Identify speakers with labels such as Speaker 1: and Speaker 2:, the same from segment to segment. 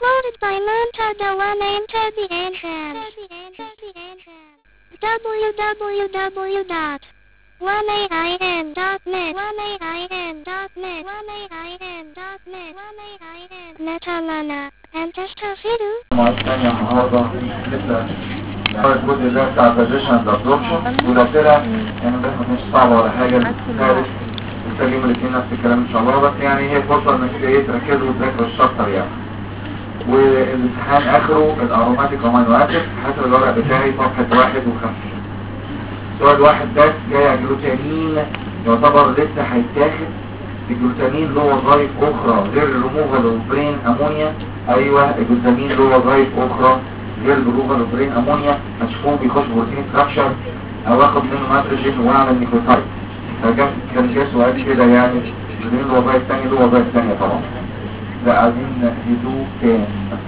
Speaker 1: Uploaded by Montada One Enter the Entrance. www.1ain.net Netalana and Testafidu.
Speaker 2: الثانية النهاردة لسه الجزء ده بتاع الفيجيشن الابزوربشن وده طلع يعني ده مش صعبة ولا حاجة ثالث نستخدم الاثنين نفس الكلام ان شاء الله بس يعني هي فرصة انك تركزوا وتذاكروا الشابتر يعني والامتحان اخره الاروماتيك امينو اسيد حسب الورق بتاعي صفحة 51 سؤال واحد بس جاي جلوتامين يعتبر لسه هيتاخد. الجلوتامين له وظائف اخرى غير الريموفال اوف برين امونيا. ايوه الجلوتامين له وظائف اخرى غير الريموفال اوف برين امونيا. هتشوفوه بيخش بروتين ستراكشر او اخد منه نيتروجين واعمل نيكوتايد. كان جه سؤال كده يعني له وظائف ثانيه له وظائف ثانيه طبعا. لا عايزين نهدوه تاني.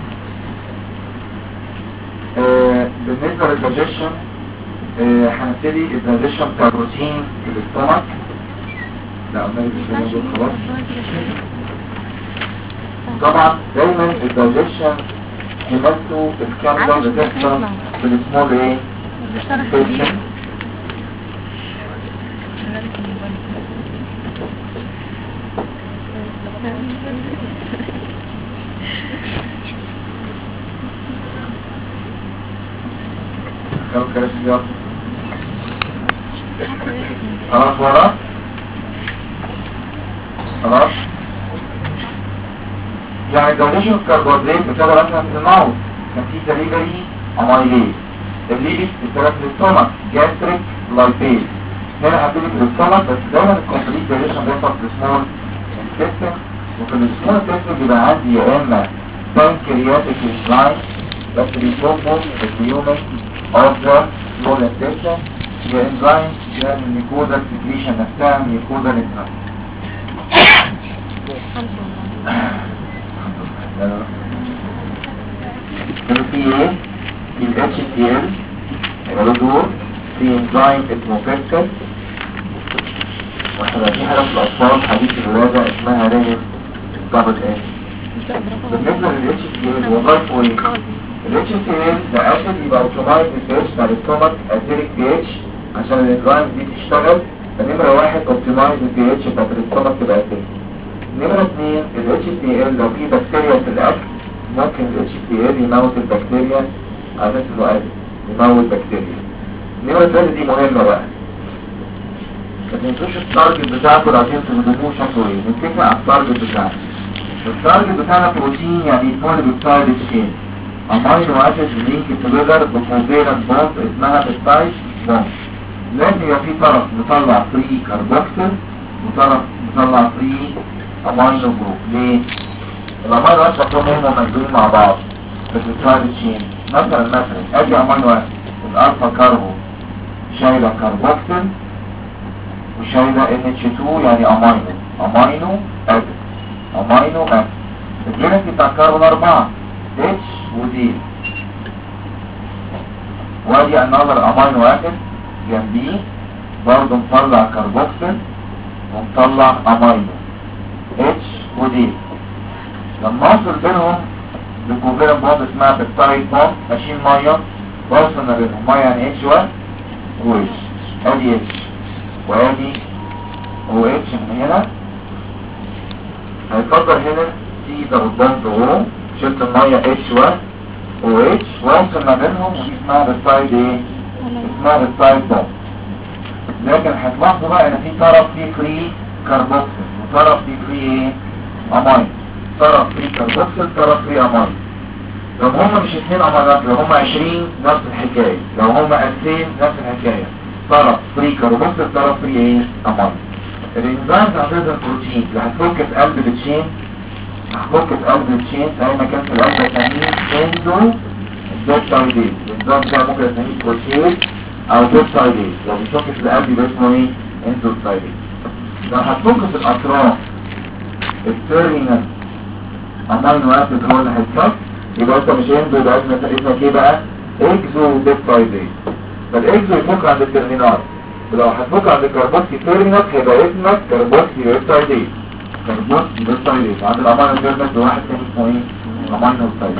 Speaker 2: بالنسبه للدايجيشن هنبتدي الدايجيشن بتاع البروتين في الاستومك. لا قلنا مش موجود خلاص. طبعا دايما الدايجيشن همته الكامله بتحصل في السمول ايه؟ فيشن. خلاص ورا خلاص يعني الدايجيشن كربوهيدرات بتبقى مثلا في الماوث كان في سليفري امايليز الليبس بتبقى في الاستومك جاستريك لايبيز. هنا هبتدي في الاستومك بس دايما الكومبليت دايجيشن بيحصل في السمول انتستين وفي السمول انتستين بيبقى عندي يا اما بانكرياتيك انزايم بس بيصبوا الهيومن اوف ذا سمول انتستين يا انزايم يا الميكوزا سكريشن نفسها ميكوزا انزايم. في ايه؟ في ال HCl يبقى له دور في انزيم اسمه بيبتيد وهيبقى في حاجة في الأطفال حديث الولادة اسمها رينيس دبل ايه. بالنسبة لل HCl وظائفه ايه؟ ال HCl ده اسيد يبقى اوتومايز البيتش بتاع الاستومك اسيدك بيتش عشان الانزيم دي تشتغل. فنمرة واحد اوبتمايز البيتش بتاعت الاستومك تبقى اسيدك. نمرة 2 ال HCl لو في بكتيريا في الأكل ممكن ال HCl يموت البكتيريا على اساس انه قادر يموت بكتيريا. نمرة 3 دي مهمة بقى ما تنسوش التارجت بتاعته لو عايزين تخدموه شكله ايه. نتفق على التارجت بتاعنا. التارجت بتاعنا بروتين يعني بولي بيبتايد تشين امينو اسيد لينك توجذر بكوفيلنت بوند اسمها بيبتايد بوند. لازم يبقى في طرف مطلع فري كاربوكسيل وطرف مطلع فري امينو جروب. ليه؟ الامينو اسيد كلهم موجودين مع بعض في البيبتايد تشين. مثلا ادي امينو اسيد الالفا كاربو شايله كاربوكسيل وشايله NH2 يعني امينو اسيد الجينس بتاع الكربون 4 H ودي وادي انظر امينو اسيد جنبيه برضه مطلع كاربوكسيل ومطلع امينو H ودي. لما اوصل بينهم بكوفيلنت بوند اسمها بيبتايد بوند ماشيين ميه وصلنا بينهم ميه يعني H1 و H ادي H وادي OH من هنا هيفضل هنا في ضرب بوند وهو شلت الميه H1 OH وصل ما بينهم ودي اسمها بيبتايد ايه؟ اسمها بيبتايد بوند. لكن هتلاحظوا بقى ان في طرف فيه فري كاربوكسيل وطرف فيه فري ايه؟ امين. طرف فري كاربوكسيل طرف فري امين. لو هم مش 2 امينات لو هم 20 نفس الحكايه لو هم 2000 نفس الحكايه طرف فري كاربوكسيل طرف فري ايه؟ امين. الانزيم بتاع البروتين اللي هتفك في قلب التشين هتفك في قلب التشين في اي مكان في القلب هسميه اندو بيبتايديز. الانزيم ده ممكن اسميه بروتين او بيبتايديز. لو بيفك في القلب يبقى اسمه ايه؟ اندو بيبتايديز. لو هتفك في الاطراف التيرمينال امينو اسيد هو اللي هيتفك يبقى انت مش اندو يبقى اسمك ايه بقى؟ اكزو بيبتايديز. فالاكزو يفك عند التيرمينال ولو هتفك عند الكربوكسي تيرمينال هيبقى اسمك كربوكسي بيبتايديز. كربوكسي بيبتايديز عند الامينو تيرمينال بواحد تاني اسمه ايه؟ امينو سايت.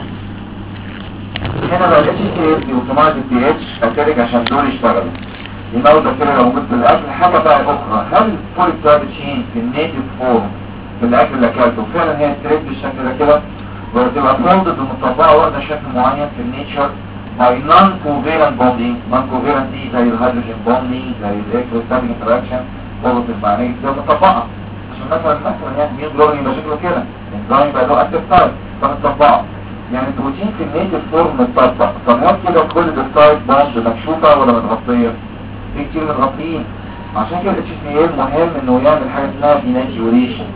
Speaker 2: هنا بقى الاتش سي ال اوتوماتيك بي اتش اترك عشان دول يشتغلوا يموت البكتيريا لو موجود في الاكل. حاجه بقى اخرى، هل الفوليك ثابت تشين في النيتيف فورم في الاكل اللي اكلته فعلا هي ستريت بالشكل ده كده، ولا تبقى فولدد ومطبقه واخده شكل معين في النيتشر باي نون كوفيرنت بوندينج؟ نون كوفيرنت دي زي الهيدروجين بوندينج، زي الالكتروستاتيك انتراكشن، بوزيتيف مع نيجاتيف، مطبقه عشان مثلا يعني ميوجلوبين يبقى شكله كده، الانزيم يبقى له اكتيف سايت فمطبقه. يعني البروتين في النيتيف فورم متطبق. طب هل كده كل السايت بوند مكشوفه ولا متغطيه؟ في كتير متغطيين. عشان كده الاتش سي ال مهم انه يعمل حاجه اسمها ديناتيوريشن،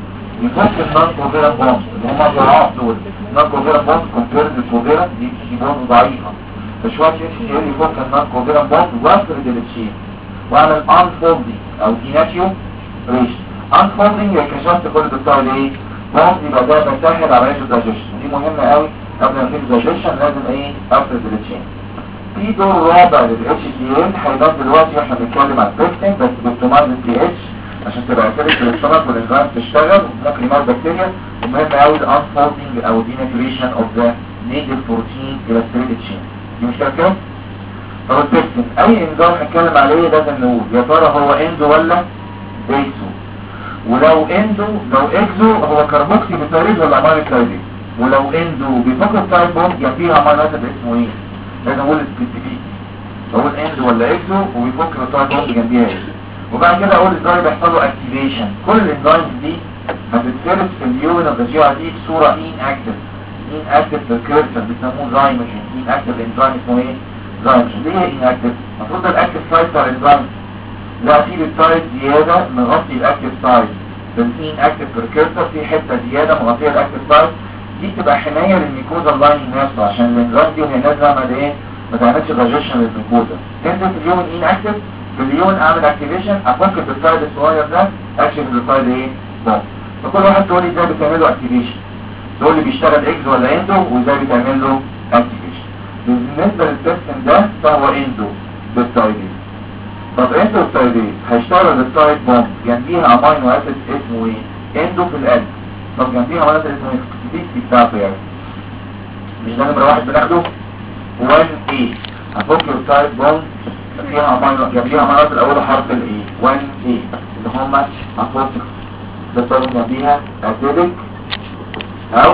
Speaker 2: يفك النون كوفيرنت بوند اللي هم ضعاف دول. النون كوفيرنت بوند كومبيرد للكوفيرنت دي بوند ضعيفه، فشويه اتش سي ال يفك النون كوفيرنت بوند ويفرد التشين واعمل انفولدنج او ديناتيوريشن. انفولدنج كشفت كل الدكتور ايه؟ بوند يبقى ده بيسهل عمليه الدايجيشن، دي مهمه قوي. قبل ما نبتدي الدايجيشن لازم ايه؟ افرد التشين. في دور رابع للاتش سي ال هيبان دلوقتي واحنا بنتكلم عن البيكتين بس باوتومايز البي اتش عشان تبقى اسيرك للسمك والانزيم تشتغل وممكن يموت بكتيريا. ومهم قوي الانفولدنج او ديناتوريشن اوف ذا نيتيف بروتين الى ستريت تشين. دي مش كده؟ طب البيكتين اي انزيم هنتكلم عليه لازم نقول يا ترى هو اندو ولا اكزو. ولو اندو لو اكزو هو كربوكسي بيتاريز ولا امينو كلايديز. ولو اندو بيفكر تايب بوند جنبيها امينو اسيد اسمه ايه؟ لازم اقول سبيسيفيك، اقول اند ولا اكزو ويفك التايب بوند جنبيها ايه. وبعد كده اقول ازاي بيحصل له اكتيفيشن. كل الانزيمز دي هتتفرز في اليورين اوف ذا جي ار دي بصوره ان اكتف. ان اكتف بالكيرسر بيسموه زايموجين. ان اكتف الانزيم اسمه ايه؟ زايموجين. ليه ان اكتف؟ المفروض ده الاكتف سايت بتاع الانزيم، لا في بالسايت زياده مغطي الاكتف سايت. بالان اكتف بالكيرسر في حته زياده مغطيه الاكتف سايت، دي بتبقى حمايه للميكوزا اللايننج نفسه عشان الانزيم دي وهي نازله عمل ايه؟ ما تعملش دايجيشن للميكوزا. تنزل في اليوم ان اكتف، في اليوم اعمل اكتيفيشن افكر بالسايد الصغير ده اكشف بالسايد ايه؟ بوم. فكل واحد تقول لي ازاي بتعمل له اكتيفيشن، تقول لي بيشتغل اكس ولا اندو وازاي بتعمل له اكتيفيشن. بالنسبه للسيستم ده فهو اندو بالسايدين. طب اندو بالسايدين هيشتغل بالسايد بوم جنبيها امينو اسيد اسمه ايه؟ اندو في القلب. طب جنبيها امينو اسيد اسمه ايه؟ دي بتاعته يعني مش ده نمره واحد بناخده 1A. هفك السايد بوند فيها امينو جنبيها امينو اسيد اول حرف الاي 1A اللي هم افوتك بتطلب جنبيها اسيدك او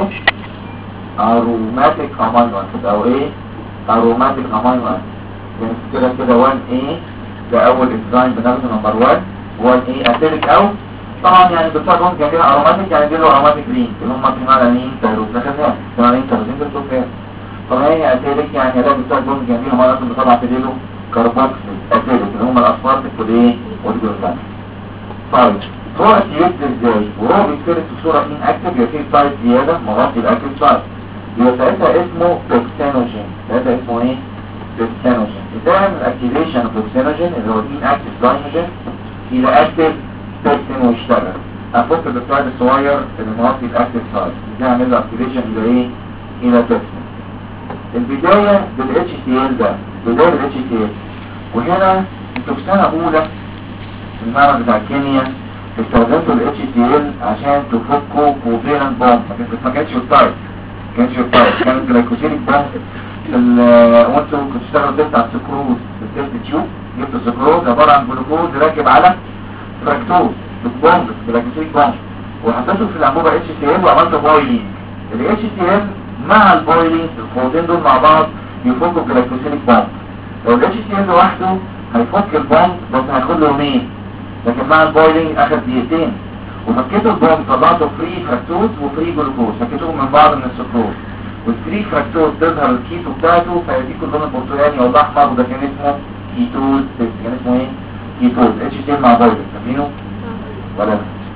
Speaker 2: اروماتيك امينو اسيد او ايه؟ اروماتيك امينو اسيد. يعني كده كده 1A ده اول انزيم بناخده نمبر 1 1A اسيدك او طبعا يعني بتطلب جنبيها اروماتيك يعني دي اروماتيك رينج اللي هم فينالين تايروز دخلناها فينالين تايروز انت بتقول طبعا هي اسيدك يعني ده بتطلب جنبيها امينو اسيد بتطلع في ديله كربوكسيل اسيدك اللي هم الاصفار الكليه والجلوكان. طيب هو اكتيفيت ازاي؟ وهو بيتفرد في صوره ان اكتف يبقى فيه سايت زياده مغطي الاكتف سايت، يبقى ساعتها اسمه بيكسينوجين. ساعتها اسمه ايه؟ بيكسينوجين. بتعمل اكتيفيشن بيكسينوجين اللي هو ان اكتف زايموجين الى اكتف بيكسين ويشتغل. افك السايت الصغير اللي مغطي الاكتف سايت دي اعمل له اكتيفيشن الى ايه؟ الى بيكسين. البدايه بالاتش سي ال ده بدايه بالاتش سي ال. وهنا انتوا في سنه اولى في المعرض بتاع الكيمياء استخدمتوا الاتش سي ال عشان تفكوا كوفيرنت بوند. ما كانتش التايب كانت جلايكوسيليك بوند. وانتوا كنتوا بتشتغلوا تيست على السكروز التيست تيوب، جبتوا السكروز عباره عن جلوكوز راكب على فراكتوز بوند جلايكوسيليك بوند وحطيته في الانبوبه اتش سي ال وعملتوا بويلينج. الاتش سي ال مع البويلينج الخوضين دول مع بعض يفكوا الجلايكوسيليك بوند. لو الاتش سي ال لوحده هيفك البوند بس هياخد له يومين، لكن مع البويلينج اخد دقيقتين وفكيتوا البوند طلعتوا فري فراكتوز وفري جلوكوز فكيتوهم من بعض من السكروز. والفري فراكتوز تظهر الكيتو بتاعته فيديكوا اللون البرتقالي او الاحمر وده كان اسمه كيتوز. كان اسمه ايه؟ كيتوز. اتش سي ال مع بويلينج فاهمينه ولا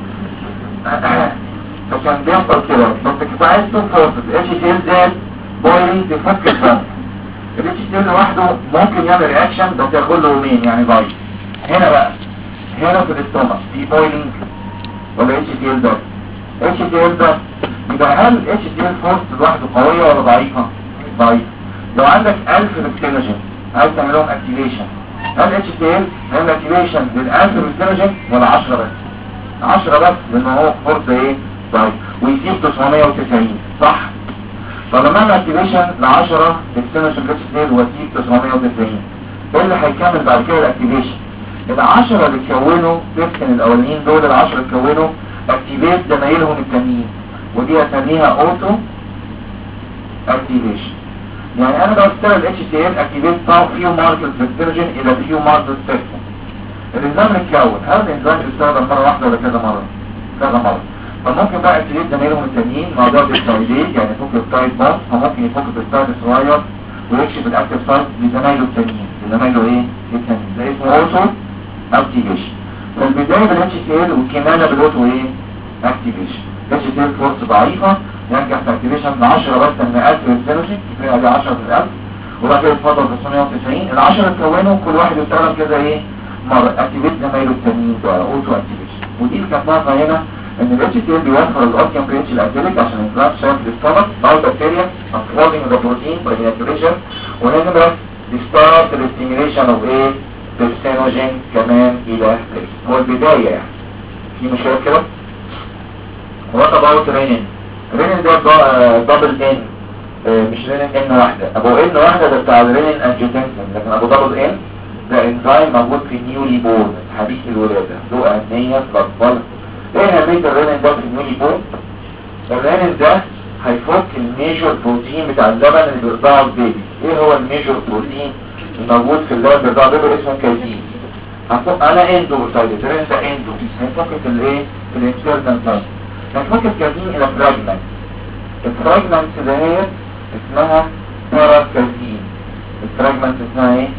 Speaker 2: فكان بيحصل كده بس كفاية فرصة الاتش سي ال زاد بويلينج تفك البوند. الاتش سي ال لوحده ممكن يعمل رياكشن بس ياخد له يومين يعني ضعيف. هنا بقى هنا في الاستومك في بويلينج ولا اتش سي ال ده؟ اتش سي ال ده يبقى هل اتش سي ال فورس لوحده قوية ولا ضعيفة؟ ضعيف. لو عندك 1000 بكتيريجين عايز تعمل لهم اكتيفيشن هل اتش سي ال هيعمل اكتيفيشن لل1000 بكتيريجين ولا 10 بس؟ 10 بس لان هو فورس ايه؟ ضعيف ويسيب 990 صح؟ فلما نعمل اكتيفيشن ل 10 اكسترنال اتش تي ال وتيجي 990 ايه اللي هيكمل بعد كده الاكتيفيشن؟ ال 10 اللي اتكونوا بيسكن الاولانيين دول، ال 10 اللي اتكونوا اكتيفيت زمايلهم التانيين، ودي هسميها اوتو اكتيفيشن. يعني انا لو اشتغل اتش تي ال اكتيفيت فيو ماركت سيرجن الى فيو ماركت سيرجن. الانزيم اتكون، هل الانزيم بيستخدم مره واحده ولا كذا مره؟ كذا مره. فممكن بقى اكتيفيت زمايلهم التانيين مع ضغط التايدين، يعني فك التايد باص، فممكن يفك التايد صغير ويكشف الاكتيف سايت لزمايله التانيين، لزمايله ايه؟ التانيين. ده اسمه اوتو اكتيفيشن. فالبدايه بالاتش تي ال والكماله بالاوتو ايه؟ اكتيفيشن. اتش تي ال فورس ضعيفه ينجح في اكتيفيشن ل 10 بس من 1000 للسيرجن، كفايه عليه 10 في ال1000، وبعد كده يتفضل ب 990. ال 10 اتكونوا كل واحد يستخدم كده ايه؟ مره اكتيفيت زمايله التانيين بقى اوتو اكتيفيشن. ودي اللي كانت ناقصه هنا، ان الاتش تي ال بيوفر الاوركان بريتش الاسيليك عشان انفلاش شاف للستمك باي بكتيريا انفلودنج ذا بروتين باي نيتريشن، ولازم بس يستارت الاستيميليشن اوف ايه؟ بالسينوجين كمان الى بريس. هو البدايه يعني. في مشكله كده؟ وات اباوت رينين؟ رينين ده دبل ان، مش رينين ان واحده. ابو ان واحده ده بتاع الرينين انجيوتنسين، لكن ابو دبل ان ده انزيم موجود في نيولي بورن حديث الولاده، له اهميه في الاطفال. ايه اهميه الرينين ده في النيولي بورن؟ الرينين ده هيفك الميجور بروتين بتاع اللبن اللي بيرضعه البيبي. ايه هو الميجور بروتين الموجود في اللبن اللي بيرضعه البيبي؟ اسمه كازين. انا اندو بتاعتي الرينين ده اندو، هيفك في الايه؟ في الانترنال سايت. هنفك الكازين الى فراجمنت. الفراجمنت دهيت اسمها باراكازين. الفراجمنت اسمها ايه؟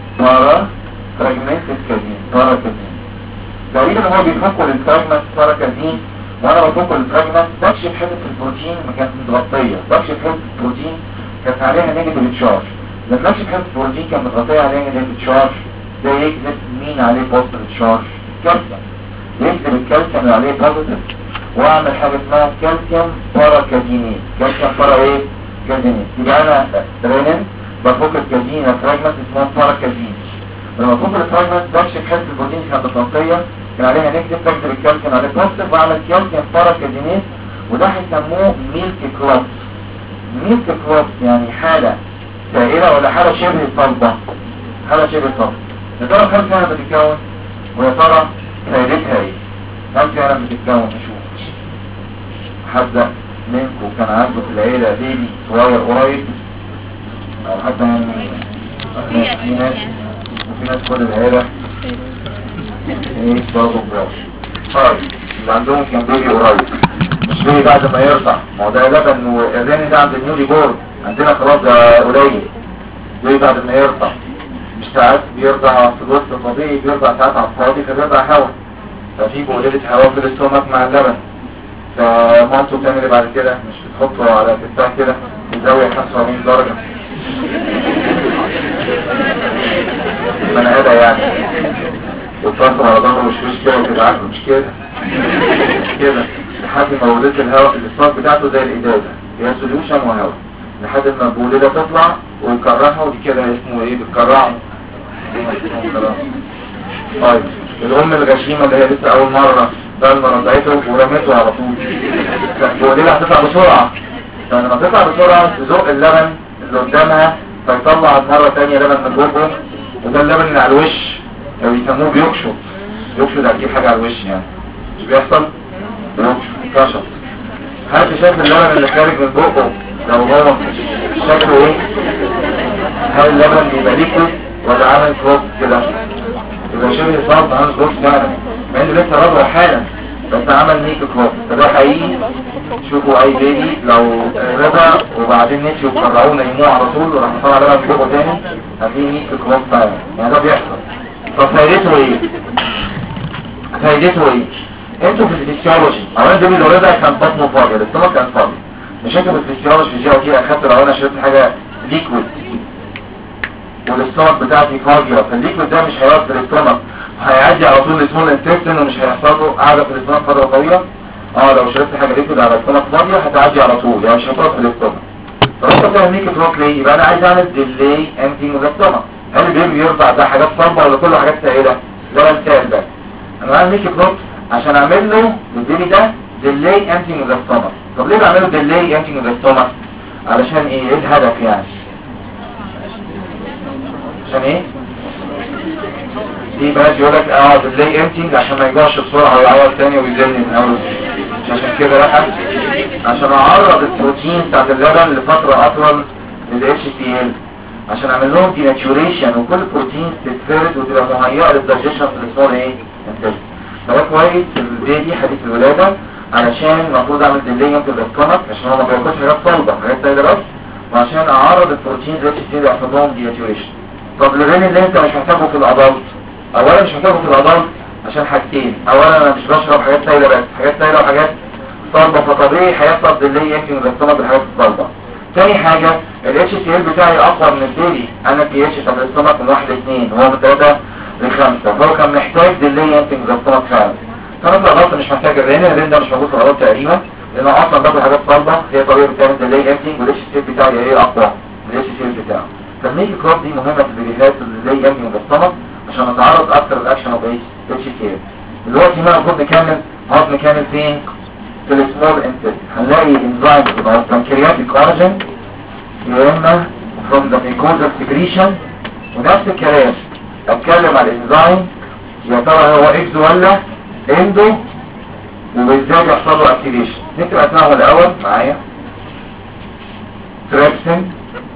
Speaker 2: فراجمنت الكازين، باراكازين. تقريبا هو بيفكوا للفراجمنت باراكازين، وانا بفك الفراجمنت بكشف حته البروتين ما كانت متغطيه، بكشف حته البروتين كانت عليها نيجاتيف تشارج. لما بكشف حته البروتين كانت متغطيه عليها نيجاتيف تشارج، ده يكذب مين عليه بوزيتيف تشارج؟ الكالسيوم. يكذب الكالسيوم اللي عليه بوزيتيف، واعمل حاجه اسمها كالسيوم باراكازينيز. كالسيوم بارا ايه؟ كازينيز. يبقى انا رينين بفك الكازين فراجمنت اسمها باراكازين. لما بفك الفراجمنت بكشف حته البروتين كانت متغطيه كان عليها نكتب، بكتب الكالسيوم عليه بوزيتيف واعمل كالسيوم باراكازينيز، وده هيسموه ميلك كلوت. ميلك كلوت يعني حاله سائله ولا حاله شبه صلبه؟ حاله شبه صلبه. يا ترى هل فعلا بتتكون؟ ويا ترى فائدتها ايه؟ هل فعلا بتتكون؟ نشوف. حد منكم كان عنده في العيله بيبي صغير قريب، او حتى في ناس وفي ناس كل العيله ايه برضه براش. طيب اللي عندهم كان بيبي قريب، مش بيبي بعد ما يرضع، ما هو ده لبن والرين ده عند النيولي بورن، عندنا خلاص ده قليل. بيبي بعد ما يرضع، مش ساعات بيرضع في الوسط الطبيعي، بيرضع ساعات على الفاضي فبيرضع هواء، ففي بولدة هواء في الاستومك مع اللبن. فمامته بتعمل ايه بعد كده؟ مش بتحطه على كتفها كده في زاوية 45 درجة منقدة يعني، وتفصل على ظهره مش كده وتتعامل مش كده لحد ما ولدت الهواء الاستومك بتاعته زي الإزازة، هي سوليوشن وهواء لحد ما البولدة تطلع ويكرهها، ودي كده اسمه ايه؟ بتكرعه. طيب الأم الغشيمة اللي هي لسه أول مرة ده لما رضعته ورميته على طول، البولدة هتطلع بسرعة، فلما تطلع بسرعة تزق اللبن اللي قدامها فيطلع مرة تانية لبن من بقه، وده اللبن اللي على الوش لو يسموه بيكشط. بيكشط هتجيب حاجة على الوش يعني، مش بيحصل؟ بيكشط كشط. حد شايف اللبن اللي خارج من بقه لو هو شكله ايه؟ هل اللبن يبقى ليكويد ولا عامل كروب كده؟ يبقى شبه صعب عامل كروب فعلا، مع انه لسه رضع حالا بس عمل نيك كروب. فده حقيقي. شوفوا اي بيبي لو رضع وبعدين نسي وقرعوه نيموه على طول وراح طلع لبن بقه تاني هتلاقيه نيك كروب فعلا، يعني ده بيحصل. طب فايدته ايه؟ فايدته ايه؟ انتوا في الفسيولوجي اولا البيبي لو رضع كان بطنه فاضي، الاستومك كان فاضي، مش انتوا في الفسيولوجي في الجي او تي اخدت لو انا شربت حاجه ليكويد والاستومك بتاعتي فاضيه، فالليكويد ده مش هيوصل الاستومك، هيعدي على طول لسمول انتستين ومش هيحصل له قاعده في الاستومك فتره طويله. لو شربت حاجه ليكويد على الاستومك فاضيه هتعدي على طول، يعني مش هتقف في الاستومك. فانت بتعمل نيك كروك ليه؟ يبقى انا عايز اعمل ديلي امتينج اوف الاستومك. هل البيبي يرضع ده حاجات صلبه ولا كله حاجات سائله؟ ده مثال بس. انا بعمل نيك كروك عشان اعمل له البيبي ده ديلي امتينج اوف الاستومك. طب ليه بعمله ديلي امتينج اوف الاستومك؟ علشان ايه الهدف يعني؟ عشان ايه؟ دي بقى يقول لك اقعد ازاي امتنج عشان ما يجوعش بسرعه ويعوض تاني ويزني من اول. عشان كده لا، عشان اعرض البروتين بتاعت اللبن لفتره اطول للاتش تي ال، عشان اعمل لهم ديناتوريشن وكل بروتين تتفرد وتبقى مهيئه للدايجيشن في السمول ايه انتج. فده كويس في البيبي حديث الولاده، علشان المفروض اعمل ديلينج في الاستومك عشان هو ما بياكلش حاجات صلبه، حاجات سايله بس، وعشان اعرض البروتين للاتش تي ال يحصل لهم ديناتوريشن. طب للرين اللي انت مش محتاجه في الادلت، اولا مش محتاجه في الادلت عشان حاجتين، اولا انا مش بشرب حاجات سايله بس، حاجات سايله وحاجات صلبه، فطبيعي هيحصل ديلي يمكن الاستومك بالحاجات الصلبه. تاني حاجه الاتش تي ال بتاعي اقوى من البيبي، انا البي اتش بتاع الاستومك من 1 ل 2 وهو من 3 ل 5، فهو كان محتاج ديلي يمكن الاستومك فعلا. فانا في الادلت مش محتاج الرين ده مش موجود في الادلت تقريبا، لان اصلا باكل حاجات صلبه هي طبيعي بتعمل ديلي يمكن، والاتش تي ال بتاعي ايه اقوى من الاتش تي ال بتاعه. فالميجي كروب دي مهمه في الفيديوهات اللي زي يمكن الاستومك عشان اتعرض اكتر الاكشن اوف اتش تي ال. دلوقتي ما المفروض نكمل هضم كامل فين؟ في السمول انتست. هنلاقي انزيم بتبقى البنكرياتيك اوريجين يا اما from the mucosal secretion، ونفس الكلام اتكلم على الانزيم يا ترى هو اكزو ولا اندو، وازاي يحصل له اكتيفيشن. نكتب اسمائهم الاول معايا: تريبسين،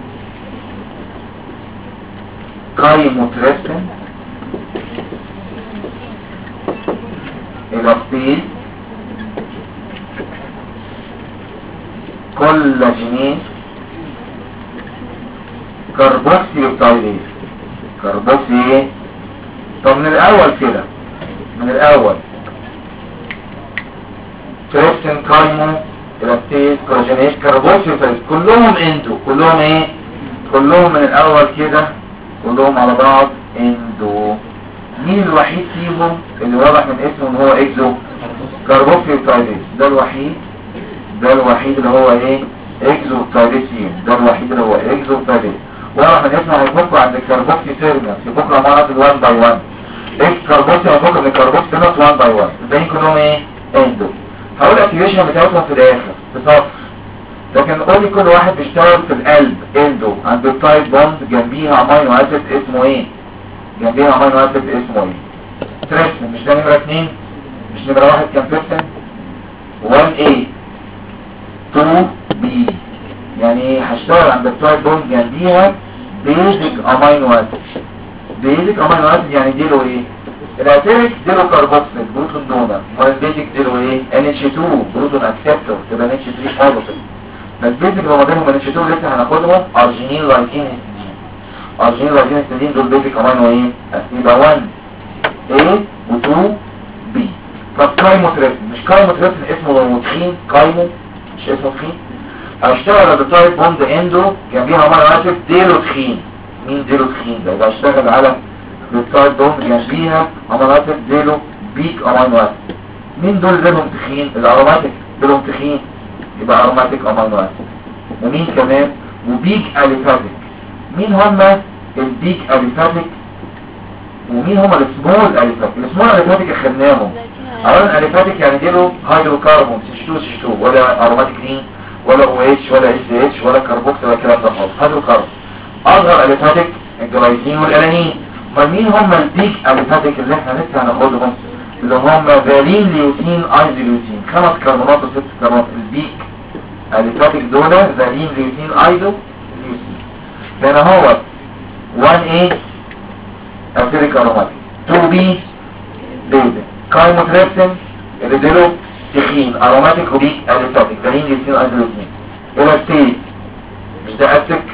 Speaker 2: كايموتريبسين، الاستيل، كولاجينيز، كاربوكسيلوبتايديز. كاربوكسي ايه؟ طب من الاول كده، من الاول تريبسين، كايمو، الاستيل، كولاجينيز، كاربوكسيلوبتايديز، كلهم اندو. كلهم ايه؟ كلهم من الاول كده كلهم على بعض اندو. مين الوحيد فيهم اللي واضح من اسمه ان هو اكزو؟ كاربوكسيلوبتايديز. ده الوحيد اللي هو ايه؟ اكزوبتايديز. ده الوحيد اللي هو اكزوبتايديز. واضح من اسمه هيفكوا عند الكاربوكسي سيرمس، يفكوا مرض 1 باي 1. اكس كاربوكسي هيفكوا من الكاربوكسي سيرمس 1 باي 1. الباقيين كلهم ايه؟ اندو. هقول الاكتيفيشن بتاعتهم في الاخر في صفر، لكن قولي كل واحد بيشتغل في القلب اندو عند التايب بوند جنبيها امينو اسيد اسمه ايه؟ جنبيها امينو اسيد اسمه ايه؟ تريبسين. مش ده نمره 2؟ مش نمره 1 كان بيبسين؟ 1A 2B، يعني هشتغل عند التايب بوند جنبيها بيزك امينو اسيد. بيزك امينو اسيد يعني ديله ايه؟ الاتيريك ديله كاربوكسيل بروتون دونر، والبيزك ديله ايه؟ NH2 بروتون اكسبتور تبقى NH3 بوزيتيف. فالبيزك لو مضيهم NH2 لسه هناخدهم ارجينين لايزين هيستidine. ارجينين لايزين هيستidine دول بيزك امينو ايه؟ يبقى 1A و 2B. طب كايموتريبسين، مش كايموتريبسين اسمه تخين؟ كايمو مش اسمه تخين؟ هشتغل على التايب بوند اندو جنبيها امينو اسيد ديله تخين. مين ديله تخين ده؟ يبقى هشتغل على التايب بوند جنبيها امينو اسيد ديله بيك امينو اسيد. مين دول ديلهم تخين؟ الاروماتيك ديلهم تخين، يبقى اروماتيك امينو اسيد. ومين كمان؟ وبيك اليفاتيك. مين هما البيك اليفاتيك ومين هما السمول اليفاتيك؟ السمول اليفاتيك اخدناهم. اولا اليفاتيك يعني ديله هيدروكربون CH2 ولا اروماتيك رين ولا OH ولا SH ولا كربوكسيل ولا الكلام ده خالص، هيدروكربون. اصغر اليفاتيك الجلايسين والالانين. امال مين هما البيك اليفاتيك اللي احنا لسه هناخدهم؟ اللي هما فالين ليوتين ايزوليوتين، 5 كربونات و6 كربونات. البيك اليفاتيك دول فالين ليوتين ايزوليوتين. هنا هو 1A اتيريك اروماتيك، 2B بيزك، كايموتريبسين اللي ديله تخين اروماتيك وبيك اليفاتيك فالين ليوتين ايزوليوتين. الاستيل مش ده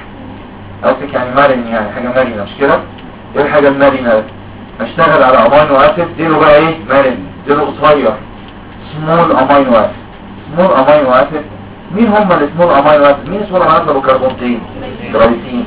Speaker 2: اسك يعني مرن، يعني حاجه مرنه مش كده؟ ايه الحاجه المرنه؟ اشتغل على امينو اسيد ديله بقى ايه؟ مرن، ديله قصير، سمول امينو اسيد. سمول امينو اسيد مين هم السمول امينو اسيد؟ مين سمول امينو اسيد ابو كربونتين؟ جلايسين،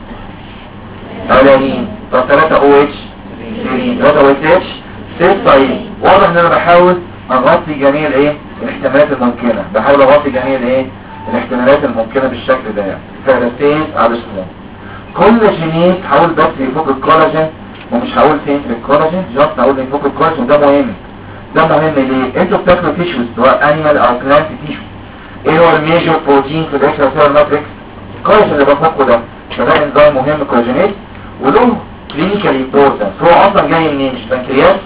Speaker 2: الانين. طب 3 OH سيرين، 3 OH سيستاين. واضح ان انا بحاول اغطي جميع الايه؟ الاحتمالات الممكنه، بحاول اغطي جميع الايه؟ الاحتمالات الممكنه بالشكل ده يعني. فيرستيز على سمول. كولاجينيز هقول بس يفك الكولاجين، ومش هقول فين في الكولاجين، جاست هقول يفك الكولاجين. وده مهم. ده مهم ليه؟ انتوا بتاكلوا تيشوز سواء انيمال او بلانت تيشو. ايه هو الميجور بروتين في الاكسترا سيلولار ماتريكس؟ كويس اللي بفكه ده، فده انزيم مهم كولاجينيز وله كلينيكال امبورتنس. هو اصلا جاي منين؟ مش بنكرياس،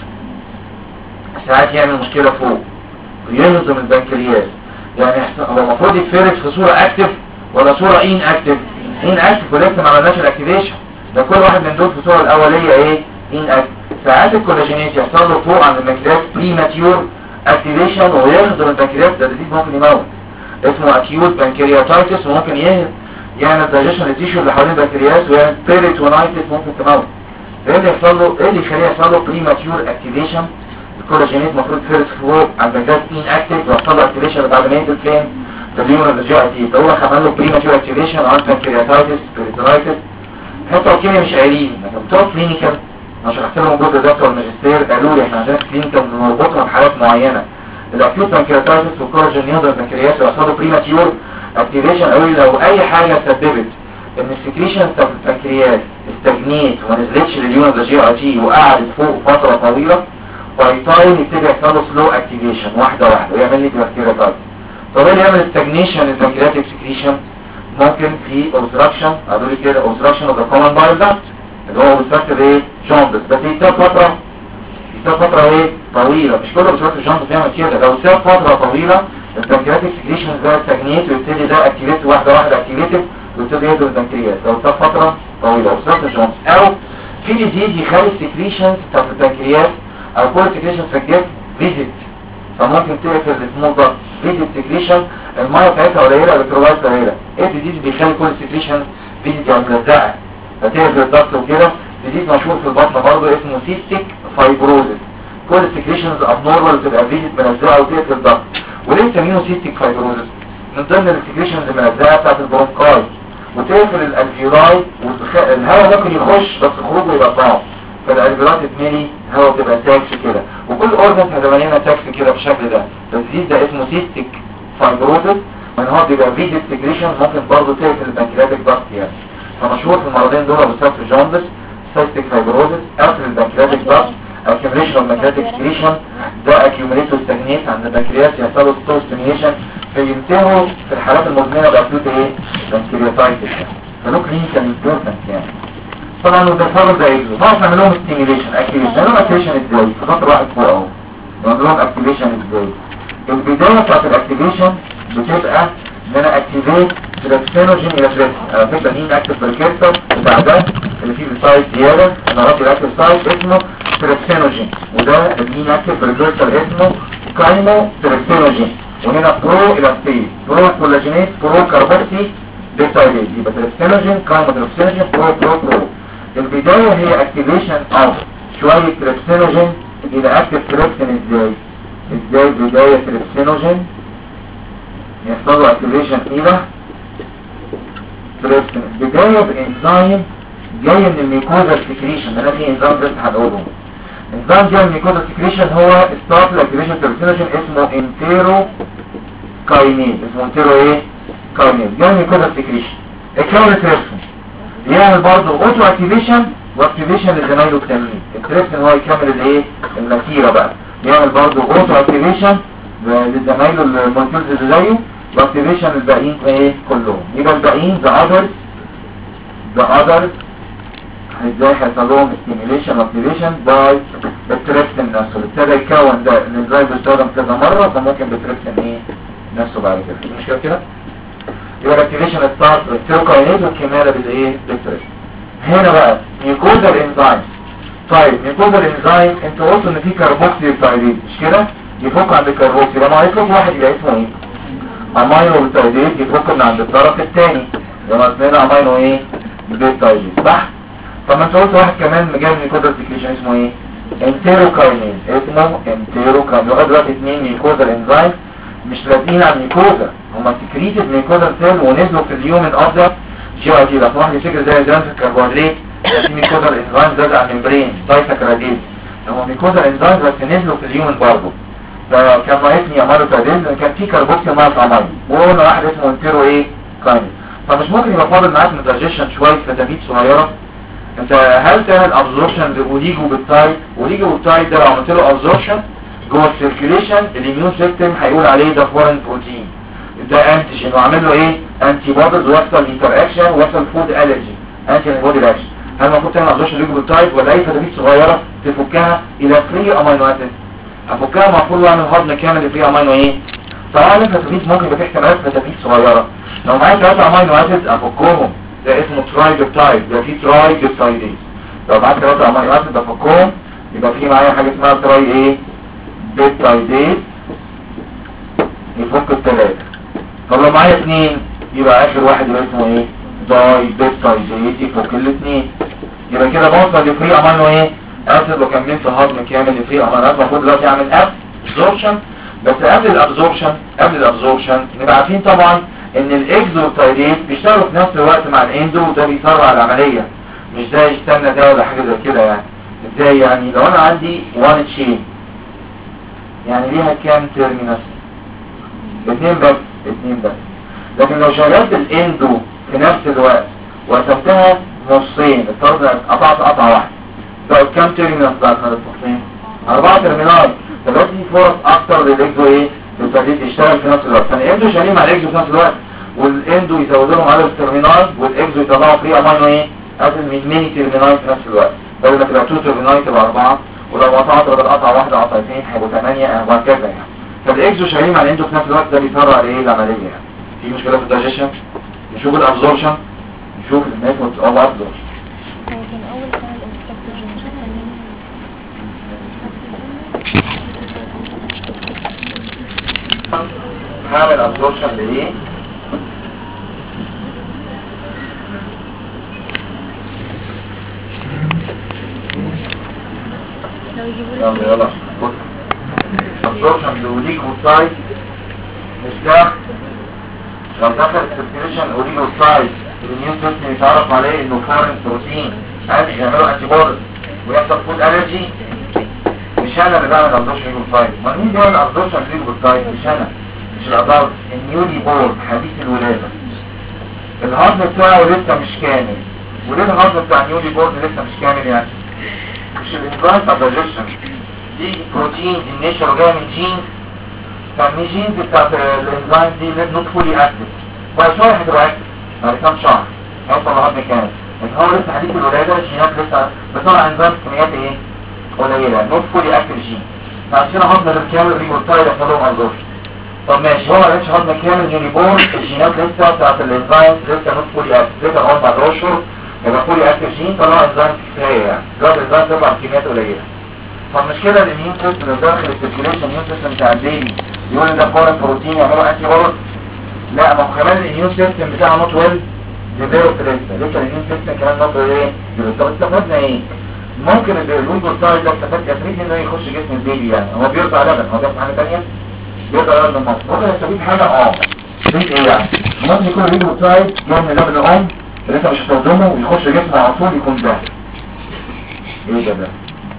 Speaker 2: ساعات يعمل مشكله فوق ويهضم البنكرياس. يعني هو المفروض يتفرز في صوره اكتف ولا صوره ان اكتف؟ ان اكتف، ولسه ما عملناش الاكتيفيشن ده. كل واحد من دول في الصوره الاوليه ايه؟ ان اكتف. ساعات الكولاجينيز يحصل له فوق عند البنكرياس بريماتيور اكتيفيشن ويهضم البنكرياس. ده ديزيز ممكن يموت، اسمه اكيوت بنكرياتايتس، وممكن يعمل دايجيشن للتيشو اللي حوالين البنكرياس، ويعمل بيريتونايتس ممكن تموت. ايه اللي يحصل له؟ ايه اللي يخليه يحصل له بريماتيور اكتيفيشن؟ الكولاجينيز المفروض فيرس فوق عند البنكرياس ان اكتف، ويحصل له اكتيفيشن بعد ما ينزل فين؟ في اليوم الجي اي تي. فهو عمل له بريماتيور اكتيفيشن عند بنكرياتايتس بيريتونايتس. حتى الكيمياء مش قايلين، لكن بتوع كلينيكال انا شرحت لهم الجزء ده بتوع الماجستير، قالوا لي احنا عندنا كلينيكال بنربطها بحالات معينه. الاكيوت بنكرياتايتس والكولاجين يهضم البنكرياس ويحصل له بريماتيور اكتيفيشن. قالوا لي لو اي حاجه سببت ان السكريشن بتاع البنكرياس استجنيت وما نزلتش لليون ده جي اي تي وقعدت فوق فتره طويله، باي تايم يبتدي يحصل له سلو اكتيفيشن واحده واحده ويعمل لي بنكرياتايتس. طب ايه اللي يعمل استجنيشن للبنكرياتيك سكريشن؟ ممكن في اوبستراكشن، قالوا لي كده اوبستراكشن اوف ذا كومن بايل داكت اللي هو اوبستراكتيف ايه؟ جوندس. بس يساب فتره ايه؟ طويله. مش كل اوبستراكتيف جوندس يعمل كده، لو ساب فتره طويله البنكرياتيك سكريشن ده استجنيت ويبتدي ده اكتيفيت واحده واحده اكتيفيتد ويبتدي يهضم البنكرياس. لو ساب فتره طويله اوبستراكتيف جوندس، او في ديزيز يخلي السكريشنز بتاعت البنكرياس او كل السكريشنز في الجسم فيزيت، فممكن تقفل السمول ضغط فيزيت سكريشن، الميه بتاعتها قليله الالكترولايت قليله. ايه الديزيز بيخلي كل السكريشن فيزيت يعني ملزقه فتقفل الضغط وكده؟ ديزيز مشهور في البطن برضه اسمه سيستيك فايبروزس. كل السكريشنز ابنورمال بتبقى فيزيت ملزقه وتقفل الضغط. وليه مسمينه سيستيك فايبروزس؟ من ضمن السكريشنز الملزقه بتاعت البرونكاي وتقفل الالفيولاي، والهواء ممكن يخش بس خروجه يبقى صعب، فالالفيولات تتملي هواء تبقى تاكس كده، وكل اورجنز هتبقى لنا تاكس كده بالشكل ده. الديزيز ده اسمه سيستيك فايبروزس، من هو بيبقى فيزيت سكريشن ممكن برضه تقفل البنكرياتيك ضغط يعني. فمشهور في المرضين دول اوبستراكتيف جوندس، سيستيك فايبروزس، قفل البنكرياتيك ضغط، accumulation of pancreatic secretion. ده accumulate وستجنيت عند البنكرياس يحصل له ستور ستيميشن فينتهوا في الحالات المزمنه باكيوت ايه؟ بنكرياتايتس. فلو كلينيكال امبورتنت يعني. طبعا وده فرض ايجو نعرف نعمل لهم ستيميليشن اكتيفيشن. نعمل اكتيفيشن ازاي؟ في خطر واحد فوق اهو نعمل لهم اكتيفيشن ازاي؟ البدايه بتاعت الاكتيفيشن بتبقى ان انا اكتيفيت تريبسينوجين الى تريبس. على فكره مين اكتف بريكيرتر بتاع ده اللي فيه سايت زياده، انا رابط الاكتف سايت اسمه تريبسينوجين، وده مين اكتف بريكيرتر اسمه كايمو تريبسينوجين. وهنا برو الاستيز، برو كولاجينيز، برو كاربوكسي بيبتايديز، يبقى تريبسينوجين كايمو تريبسينوجين برو. البدايه هي اكتيفيشن اوف شويه تريبسينوجين الى اكتف تريبسين. ازاي بدايه تريبسينوجين يحصل له اكتيفيشن الى تريبسين؟ بدايه بانزيم جاي من الميكوزا سكريشن. انا في انزيم بس هنقوله. انزيم جاي من الميكوزا سكريشن هو ستارت الاكتيفيشن تريبسينوجين اسمه انتيرو كاينيز. اسمه انتيرو ايه؟ كاينيز. جاي من الميكوزا سكريشن الكون تريبسين يعمل برضه اوتو اكتيفيشن واكتيفيشن لزمايله التانيين. التريبسين هو يكمل الايه؟ المسيره بقى، يعمل برضه اوتو اكتيفيشن لزمايله المولكيولز اللي زيه واكتيفيشن الباقيين ايه؟ كلهم. يبقى الباقيين ذا اذرز ازاي هيحصل لهم ستيميليشن واكتيفيشن باي التريبسين نفسه اللي ابتدى يتكون. ده الانزيم بيستخدم كذا مره فممكن بالتريبسين ايه؟ نفسه بعد كده. مش كده؟ يبقى الاكتيفيشن ستارت بالتيروكاينيز والكماله بالايه؟ بالتريبسين. هنا بقى ميكوزا الانزيم. طيب ميكوزا الانزيم انتوا قلتوا ان في كاربوكسي بيبتايديز مش كده؟ يفك عند الكاربوكسي لما يطلق واحد يبقى اسمه ايه؟ امينو بيبتايديز. يفك من عند الطرف الثاني لما اسمنا امينو ايه؟ بيبتايديز صح؟ طب ما انت قلت واحد كمان جاي من ميكوزا سكريشن اسمه ايه؟ انتيروكاينيز. اسمه انتيروكاينيز. لغايه دلوقتي اثنين ميكوزا الانزيم مش لازقين على الميكوزا، هما سكريتد ميكوزا سيل ونزلوا في اليومن اوف ذا جي اي تي. لو واحد يفتكر زي جرام في الكربوهيدرات في ميكوزا الانزيم زاد على الممبرين دايساكرايديز، هما ميكوزا الانزيم بس نزلوا في اليومن برضه. فكان ناقصني امينو تايديز لان كان في كاربوكسيل ناقص امينو، وقلنا واحد اسمه انتيرو ايه؟ كاينيز. فمش ممكن يبقى فاضل معاك مترجيشن شويه فتافيت صغيره؟ انت هل تعمل ابزوربشن لاوليجو بيبتايد؟ اوليجو بيبتايد ده لو عملت له ابزوربشن جوه السيركيوليشن الاميون سيستم هيقول عليه ده فورين بروتين. ده انتيجين وعامل له ايه انتي بوديز ويحصل انتر اكشن ويحصل فود الرجي انتي بودي رياكشن. هل المفروض تعمل ابزوربشن للجلوتايد ولا اي فتافيت صغيره تفكها الى فري امينو اسيد؟ افكها المفروض اعمل هضم كامل لفري امينو ايه؟ طبعا الفتافيت ممكن يبقى فيه احتمالات فتافيت صغيره. لو معايا 3 امينو اسيد افكهم، ده اسمه تراي بيبتايد، ده فيه تراي بيبتايديز. لو معايا 3 امينو اسيد افكهم يبقى في معايا حاجه اسمها تراي ايه بيبتايديز يفك الثلاثه. طب لو معايا 2 يبقى اخر واحد يبقى اسمه ايه داي بيبتايديز يفك الاثنين. يبقى كده بوصل لفري امينو ايه اسيد وكملت هضم كامل لفري امينو اسيد. المفروض دلوقتي اعمل ابزوربشن، بس قبل الابزوربشن نبقى عارفين طبعا ان الاكزوتايديز بيشتغلوا في نفس الوقت مع الاندو وده بيسرع العمليه، مش ده يستنى ده ولا حاجه زي كده. يعني ازاي؟ يعني لو انا عندي 1 تشين يعني ليها كام تيرمينس؟ 2 بس. لكن لو شغلت الاندو في نفس الوقت وقسمتها نصين، افترض قطعت قطعه واحده، بقى كام تيرمينس بقى من النصين؟ 4 تيرمينال. دلوقتي في فرص اكتر للاكزو ايه للتركيز يشتغل في نفس الوقت. فالاندو شغالين مع الاكزو في نفس الوقت، والاندو يزودوا لهم عدد التيرمينال والاكزو يطلعوا فري امينو ايه قبل من ميني تيرمينال في نفس الوقت. بدل ما تبقى 2 تيرمينال تبقى 4، ولو قطعت بدل قطعه واحده قطعتين هيبقوا 8 وهكذا يعني. فالاكزو شغالين مع الاندو في نفس الوقت، ده بيسرع ايه العمليه يعني. في مشكله في الدايجيشن؟ نشوف الابزوربشن، نشوف الميثود اوف ابزوربشن.
Speaker 3: كان اول سنه الانستراكتور
Speaker 2: هعمل ابزوربشن لايه؟ يلا بص، ابزوربشن لوليكوسايت مش ده. لو دخل السيركيليشن اوليجوسايت الاميون سيستم يتعرف عليه انه فورين بروتين عادي يعملوا انتي بوديز ويحصل فود الرجي. مش انا اللي بعمل ابزوربشن للجلوتايد، ما مين بيعمل ابزوربشن للجلوتايد؟ مش انا، مش الادلت، النيولي بورن حديث الولاده. الهضم بتاعه لسه مش كامل. وليه الهضم بتاع النيولي بورن لسه مش كامل يعني؟ مش الانزيم بتاع الدايجيشن دي بروتين النيشر جايه من جين، فالجينز بتاعت الانزيم دي نوت فولي اكتف، بعد شويه هتبقى اكتف بعد كام شهر هيوصل لهضم كامل. لكن هو لسه حديث الولاده الجينات لسه بتطلع انزيم كميات ايه قليله، نوت فولي اكتف جين، فعشان هضم الكامل ريبورتايد يحصل لهم ابزوربشن. طب ماشي، هو ما لقيتش هضم كامل يونيبورن، الجينات لسه بتاعت الانزيم لسه نوت فولي اكتف، لسه لغايه بعد اشهر يبقى فولي اكتف جين طلع انزيم كفايه يعني، جرب الانزيم تطلع بكميات قليله. طب مش كده الاميون سيستم اللي داخل السيركيليشن الاميون سيستم بتاع البيبي يقول ده فورين بروتين يعملوا انتي بوديز؟ لا، ما هو كمان الاميون سيستم بتاعه نوت ويل ديفلوبد لسه الاميون سيستم كمان نوت ايه. طب استفدنا ايه؟ ممكن اللوكوسايت ده استفيد انه يخش جسم البيبي، يعني هو بيرضع لبن، هو بيرضع حاجه ثانيه؟ بيرضع لبن المصر، ممكن يستفيد حاجه استفيد ايه يعني؟ ممكن يكون اللوكوسايت جاي من لبن الام لسه مش هتستخدمه ويخش جسمه على طول يكون ده ايه ده؟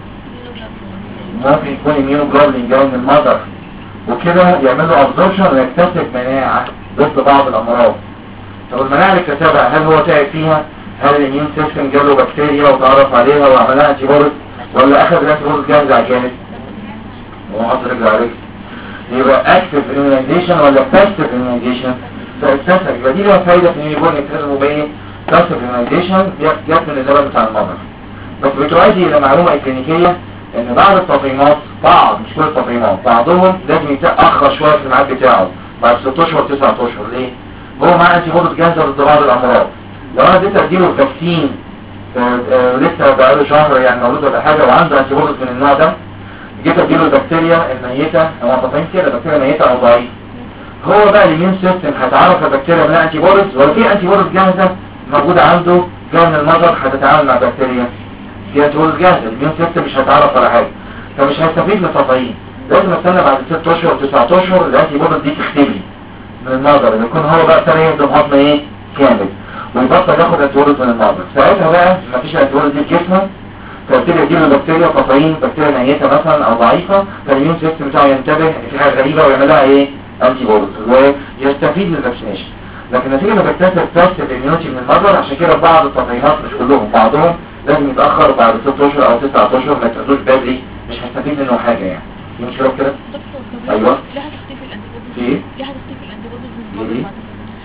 Speaker 2: ممكن يكون immunoglobulin جاي من المذر وكده يعملوا ابزوربشن ويكتسب مناعة ضد بعض الامراض. طب المناعة اللي اكتسبها هل هو تعب فيها؟ هل الاميون سيستم جاله بكتيريا وتعرف عليها وعملها انتي بوديز، ولا اخذ الانتي بوديز جاهزة على الجانب وحط رجل على رجل؟ يبقى اكتف immunization ولا passive immunization؟ فاكتسب، يبقى دي لها فايدة في النيوبورن يكتسبوا بايه؟ passive immunization جت من اللبن بتاع المذر. بس بتؤدي الى معلومة اكلينيكية ان بعض التطعيمات، مش كل التطعيمات، بعضهم لازم يتأخر شوية في الميعاد بتاعه بعد 6 اشهر 9 اشهر. ليه؟ هو معاه انتي بوديز جاهزة ضد بعض الامراض. لو انا اديت اديله فاكسين لسه بقاله شهر يعني مولود ولا حاجة وعنده انتي بوديز من النوع ده، جيت اديله البكتيريا الميتة، هو تطعيم كده بكتيريا ميتة او ضعيف، هو بقى الاميون سيستم هتعرف البكتيريا منها انتي بوديز، ولا في انتي بوديز جاهزة موجودة عنده جاية من المذر هتتعامل مع بكتيريا دي هتقول جاهزة، الاميون سيستم مش هيتعرف على حاجة، فمش هيستفيد من التطعيم. لازم استنى بعد 6 اشهر 9 اشهر الانتي بوديز دي تختفي من المذر، يكون هو بقى ابتدى يهضم هضم ايه كامل ويبطل ياخد انتي بوديز من المذر. ساعتها بقى مفيش انتي بوديز دي في جسمه، فابتدي يجيله بكتيريا تطعيم بكتيريا ميتة مثلا او ضعيفة، فالاميون سيستم بتاعه ينتبه ان في حاجة غريبة ويعملها ايه انتي بوديز ويستفيد من الفاكسينيشن. لكن نتيجة انك بتكتسب باسيف اميونيتي من المذر، عشان كده بعض التطعيمات مش كلهم بعضهم لازم يتأخر بعد 6 اشهر او 9 اشهر، ما يتأخرش بدري مش هستفيد منه حاجة يعني. في مشكلة كده؟ ايوه.
Speaker 3: ليه هتختفي الانتي بوديز؟
Speaker 2: في ايه؟
Speaker 3: ليه هتختفي الانتي بوديز من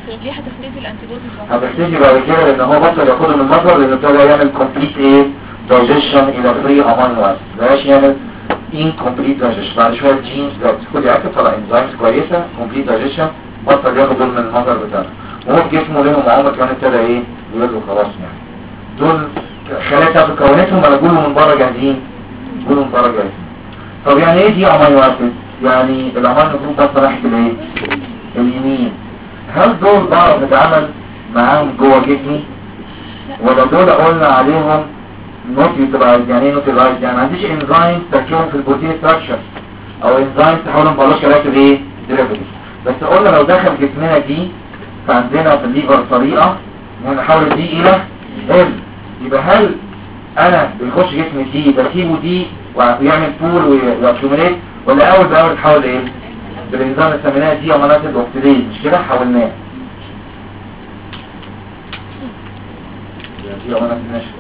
Speaker 3: ليه هتختفي الانتيبوديز؟
Speaker 2: هتختفي بعد كده لان هو بطل ياخده من المصدر لانه ابتدى يعمل كومبليت ايه دايجيشن الى فري امينو اسيد، مبقاش يعمل incomplete digestion. بعد شويه الجينز بتاعت كل اكل طلع انزيمز كويسه complete digestion بطل ياخد دول من المصدر بتاعه، وهو في جسمه لهم عمر كمان ابتدى ايه يولدوا خلاص يعني. دول خلايا بتاعت كونتهم ولا جولوا من بره جاهزين؟ جولوا من بره جاهزين. طب يعني ايه دي امينو اسيد؟ يعني الامينو المفروض بطل ناحيه الايه؟ اليمين. هل دول بعرف اتعامل معاهم جوه جسمي ولا دول قلنا عليهم نوت يوتيلايز؟ يعني ايه نوت يوتيلايز؟ يعني ما عنديش انزيم تركيبهم في البروتين ستراكشر او انزيم تحولهم بيولوجيكال ايه ديريفيتيف، بس قلنا لو دخل جسمنا دي فعندنا في الليفر طريقه ان نحول دي الى ال. يبقى هل انا بيخش جسمي دي بسيبه دي ويعمل بول واكيوميليت ولا اول باول تحول ايه بالانزيم اللي سميناها دي امينو اسيد اوكسيديز؟ مش كده حولناه دي امينو اسيد ماشي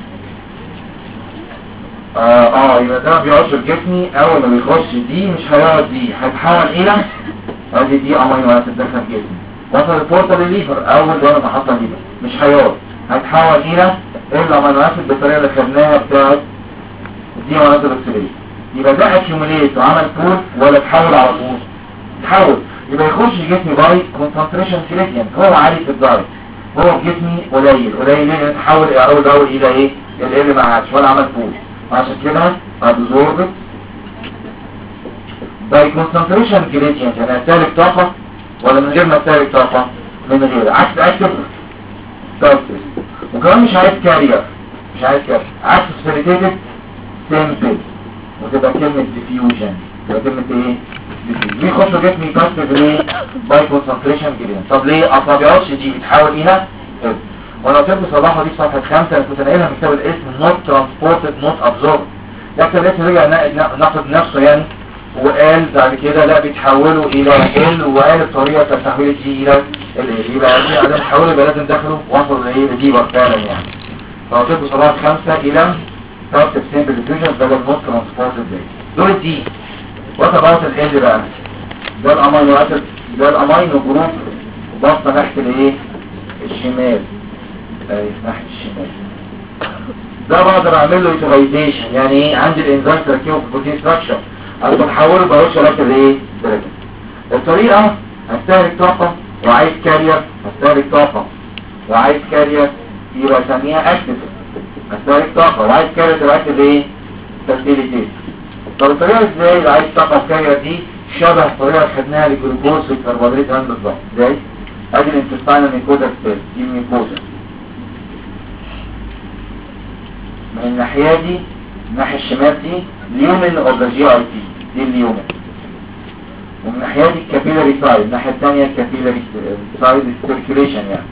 Speaker 2: يبقى ده ما بيقعدش في جسمي. اول ما بيخش دي مش هيقعد دي هيتحول الى ادي دي امينو اسيد دخل جسمي وصل البورتال للليفر اول ده انا بحطها ليفر مش هيقعد هيتحول الى الامينو اسيد بالطريقه اللي خدناها بتاعت دي امينو اسيد اوكسيديز. يبقى ده اكيوميليت وعمل بول ولا اتحول على طول؟ اتحول. يبقى يخش جسمي باي كونسنتريشن جريدينت هو عالي في الدايت هو في جسمي قليل ليه يتحول اول باول الى ايه ال ما عادش ولا عمل بول عشان كده absorbed by concentration gradient. يعني استهلك طاقة ولا من غير ما استهلك طاقة؟ من غير. عكس active substance. وكمان مش عايز كارير عكس facilitated simple وتبقى كلمة diffusion تبقى كلمة ايه؟ diffusion. بيخشوا جسمي passive ليه؟ by concentration gradient. طب ليه؟ اصلا بيقعدش دي بتحاول الى وانا قلت لكم صباحه دي في صفحه 5 انا كنت ناقلها من كتاب الاسم not transported not absorbed. ده كتاب الاسم رجع نقد نفسه يعني وقال بعد كده لا بيتحولوا الى ال وقال الطريقه بتاعت تحويل الجي الى ال يبقى عشان تحوله يبقى لازم دخلوا وصلوا لايه لديبر فعلا يعني. فقلت لكم صباحه 5 الى passive simple diffusion بدل not transported دول دي. وات اباوت ال بقى؟ ده الامينو اسيد ده الامينو جروب باصه ناحيه الايه الشمال ناحية الشمال. ده بقدر اعمل له يوتيلايزيشن يعني ايه عندي الانزيم تركيبه في البروتين ستراكشر انا بحوله بروش لكن ايه درجه. الطريقه هستهلك طاقه وعايز كارير يبقى اسميها اكتف. هستهلك طاقه وعايز كارير تبقى اكتف ايه فاسيليتيت. طب الطريقه ازاي اللي عايز طاقه وكارير دي شبه الطريقه اللي خدناها للجلوكوز في الكربوهيدرات عند بالظبط. ازاي؟ ادي الانتستاينال ميكوزا ستيل دي الميكوزا من الناحية دي الناحية الشمال دي اليومن او جي اي تي دي اليومن ومن الناحية دي الكابيلاري سايد الناحية الثانية الكابيلاري سايد السيركيوليشن يعني.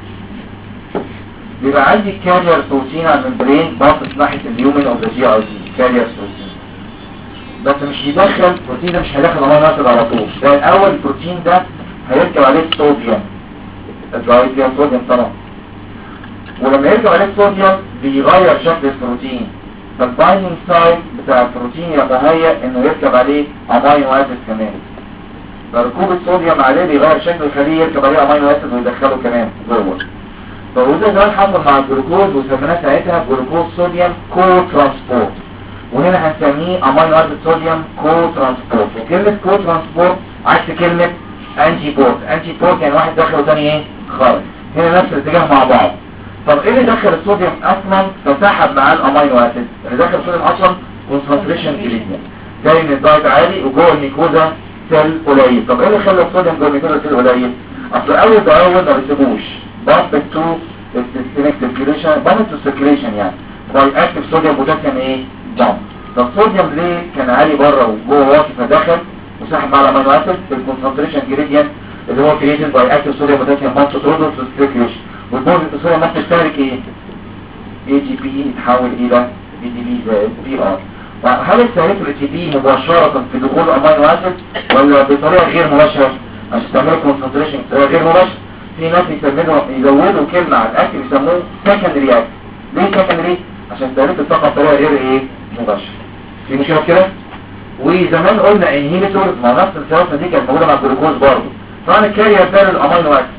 Speaker 2: بيبقى عندي كارير بروتين على الممبرين باصص ناحية اليومن او جي اي تي كارير بروتين بس مش يدخل البروتين ده مش هيدخل امينو اسيد على طول. ده الاول البروتين ده هيركب عليه الصوديوم الدايزيوم صوديوم طبعا ولما يركب عليه الصوديوم بيغير شكل البروتين فالبايندينج سايت بتاع البروتين يبقى مهيأ انه يركب عليه امينو اسيد كمان. فركوب الصوديوم عليه بيغير شكل الخليه يركب عليه امينو اسيد ويدخله كمان جوه. فوده كمان حصل مع الجلوكوز وسميناه ساعتها جلوكوز صوديوم كو ترانسبورت وهنا هنسميه امينو اسيد صوديوم كو ترانسبورت. وكلمه كو ترانسبورت عكس كلمه انتي بورت يعني واحد داخل وثاني ايه خارج. هنا نفس الاتجاه مع بعض. طب ايه اللي دخل الصوديوم اصلا فسحب معاه الامينو اسيد؟ اللي دخل الصوديوم اصلا كونسنتريشن جريدينت جاي من الدايت عالي وجوه الميكوزا سيل قليل. طب ايه اللي خلى الصوديوم جوه الميكوزا سيل قليل؟ اصل اول باول ما بيسيبوش بامب تو السيستميك سيركيوليشن بامب تو سيركيوليشن يعني باي اكتف صوديوم بوتاسيوم ايه بامب. طب الصوديوم ليه كان عالي بره وجوه واقف فدخل وسحب معاه الامينو اسيد في الكونسنتريشن جريدينت اللي هو كريتد باي اكتف صوديوم بوتاسيوم بامب تو سيركيوليشن والبورد التصوير ما تشترك ايه اي جي بي يتحول الى بي دي بي زائد بي ار. هل استهلكوا الاي جي بي مباشرة في دخول امينو اسيد ولا بطريقة غير مباشرة عشان تعملوا كونسنتريشن بطريقة غير مباشرة؟ في ناس يزودوا كلمة على الاكل يسموه سكندري اكل. ليه سكندري؟ عشان استهلكوا الطاقة بطريقة غير ايه مباشرة. في مشكلة كده؟ وزمان قلنا انهيبيتورز مع نفس الثلاثة دي كانت موجودة مع الجلوكوز برضه. طبعا الكارير ده للامينو اسيد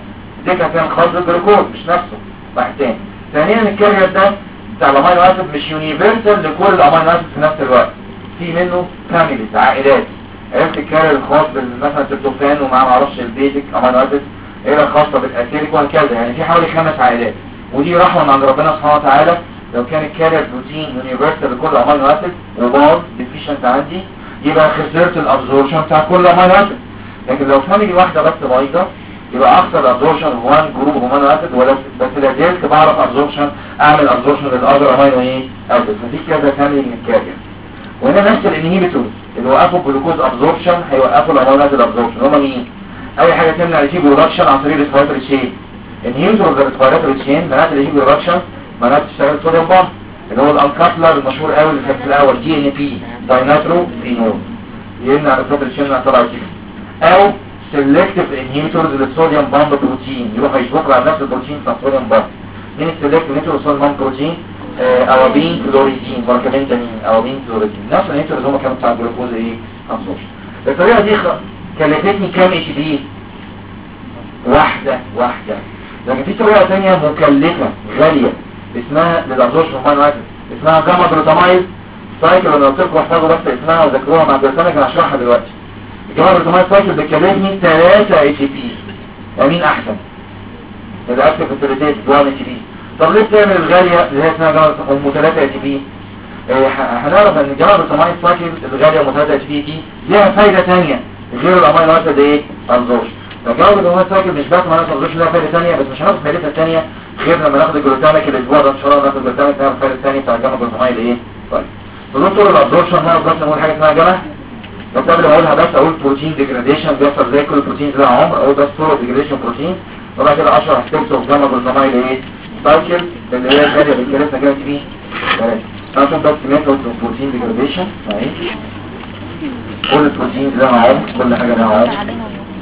Speaker 2: دي كان خاص بالجلوكوز مش نفسه واحد تاني. ثانيا الكارير ده بتاع الامينو اسيد مش يونيفرسال لكل الامينو اسيد في نفس الوقت، في منه فاميليز عائلات. عرفت الكارير الخاص مثلا التريبتوفان ومعاه معرفش البيزك امينو اسيد، عيله خاصه بالاسيليك وهكذا، يعني في حوالي 5 عائلات. ودي رحمه من عند ربنا سبحانه وتعالى. لو كان الكارير بروتين يونيفرسال لكل امينو اسيد وباظ ديفيشنت عندي يبقى خسرت الابزوربشن بتاع كل امينو اسيد. لكن لو فاميلي واحده بس بايظه يبقى اخسر الابزوربشن في 1 جروب امينو اسيد، ولا بس لا زلت بعرف ابزوربشن اعمل ابزوربشن للاذر امينو ايه اسيد. فدي كذا فاميلي من الكارير. وهنا نفس الانهيبيتورز اللي وقفوا الجلوكوز ابزوربشن هيوقفوا الامينو اسيد ابزوربشن. هم مين؟ اي حاجه تمنع الهيب برودكشن عن طريق الريسبيراتوري تشين. انهيبيتور اوف الريسبيراتوري تشين معناته الهيب برودكشن معناته تشتغل صوديوم بامب اللي هو الانكاتلر المشهور قوي اللي كان في الاول دي ان بي دايناترو فينول يمنع الريسبيراتوري تشين من طلع كده. او سيلكتيف انهيبيتورز للصوديوم بامب بروتين يروحوا يشبكوا على نفس البروتين بتاع الصوديوم بامب. مين السيلكتيف انهيبيتور للصوديوم بامب بروتين؟ اوابين كلوريدين بركبين تانيين اوابين كلوريدين. نفس الانهيبيتورز هم كانوا بتاع الجلوكوز ايه ابزوربشن. الطريقه دي كلفتني كام اتش بي؟ واحده. لكن في طريقه ثانيه مكلفه غاليه اسمها للابزوربشن امينو اسيد اسمها جاما جلوتامايد سايكل. انا قلت لكم احفظوا بس اسمها وذاكروها مع الدرسانه كان هشرحها دلوقتي. الجاما جلوتامايد سايكل بتكلفني 3 اتش بي. مين احسن؟ الاكتف فاسيليتيت 1 اتش بي. طب ليه بتعمل الغاليه اللي هي اسمها جاما ام 3 اتش بي؟ هنعرف ان الجاما جلوتامايد سايكل الغاليه ام 3 اتش بي دي ليها فايده ثانيه غير الامينو اسيد ايه ابزوربشن. فالجاما جلوتامايد سايكل مش بس معناها ابزوربشن لها فايده ثانيه، بس مش هناخد فايدتها الثانيه غير لما ناخد الجلوتاميك الاسبوع ده ان شاء الله. ناخد الجلوتاميك نعرف الفايده الثانيه بتاع الجاما جلوتامايد ايه. طيب دكتور الابزوربشن نعرف بس نقول حاجه اسمها جاما. بس قبل ما اقولها بس اقول بروتين ديجراديشن بيحصل زي كل البروتينز لها عمر. اقول بس صوره ديجراديشن بروتين وبعد كده 10 ستيبس اوف جاما جلوتامايد ايه سايكل اللي هي الغاليه بالكلمه كده دي عشان بس ميثود بروتين ديجراديشن اهي. كل البروتينز لها عمر، كل حاجه لها عمر.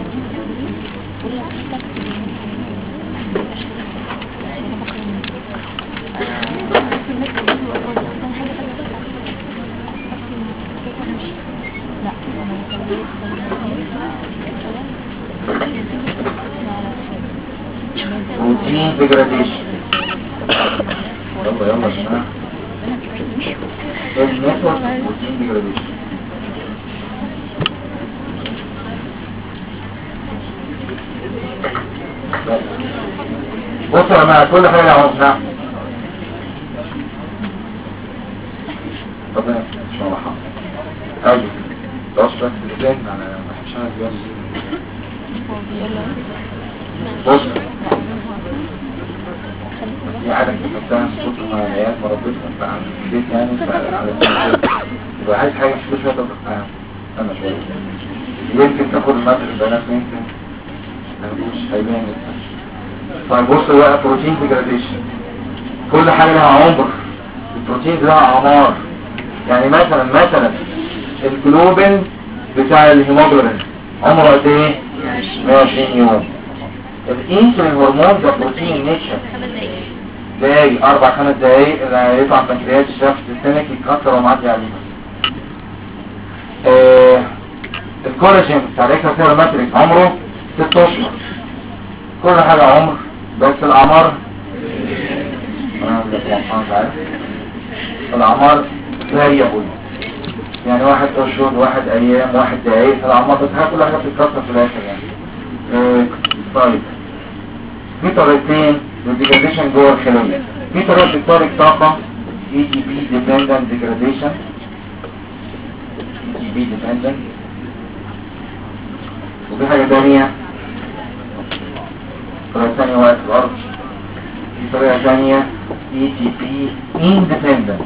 Speaker 2: بروتين ديجراديشن يلا يا جماعه الميثود بروتين ديجراديشن. بصوا يا جماعه كل حاجه اهو نعم. ربنا ان شاء الله حاضر. ايوه بص بس ازاي انا ما بحبش انا الجواز. بص في عادة كفتها صوت المعانيات مربطها فعن البيت يعني على السنة يبقى عايز حاجة مش كل شوية تبقى أنا شوية يمكن تاخد المدر البيانات يمكن مش هيبان. طيب بص بقى بروتين ديجراديشن كل حاجة لها عمر. البروتين لها أعمار. يعني مثلا الجلوبين بتاع الهيموجلوبين عمره قد ايه؟ 120 يوم. الانسولين هرمون ده بروتين نيتشر دقايق 4-5 دقايق اللي يطلع بنكرياس الشخص السمك يتكسر ومعدي عليه. الكولاجين بتاع الاكسترا ماتريكس عمره 6 اشهر. كل حاجة عمر بس الأعمار الأعمار فاريبل يعني 1 أشهر 1 أيام 1 دقايق الأعمار بس كل حاجة بتتكسر في الآخر يعني. طيب في طريقتين للديجراديشن جوه الخلية. في طريقة بتطارق طاقة ATP dependent degradation ATP dependent. وفي حاجة تانية طريقة تانية وقت الأرض. في طريقة تانية ATP independent.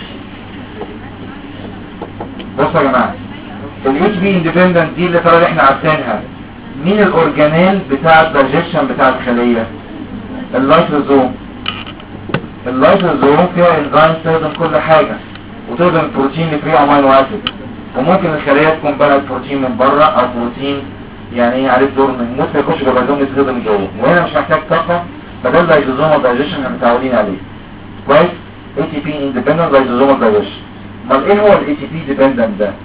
Speaker 2: بصوا يا جماعة ال ATP independent دي اللي ترى احنا عارفينها. مين الأورجانيل بتاع الدايجيشن بتاع الخلية؟ اللايسوزوم. اللايسوزوم فيها انزيم تهضم كل حاجة وتهضم البروتين اللي فيه امينو اسيد. وممكن الخلية تكون بلد بروتين من بره او بروتين يعني عليه دور من موت يخش باللايزوم يتهضم جوه. وهنا مش محتاج طاقة فده اللايسوزوم الدايجيشن احنا متعودين عليه كويس. ATP independent لايسوزوم الدايجيشن. امال ايه هو ال ATP dependent ده؟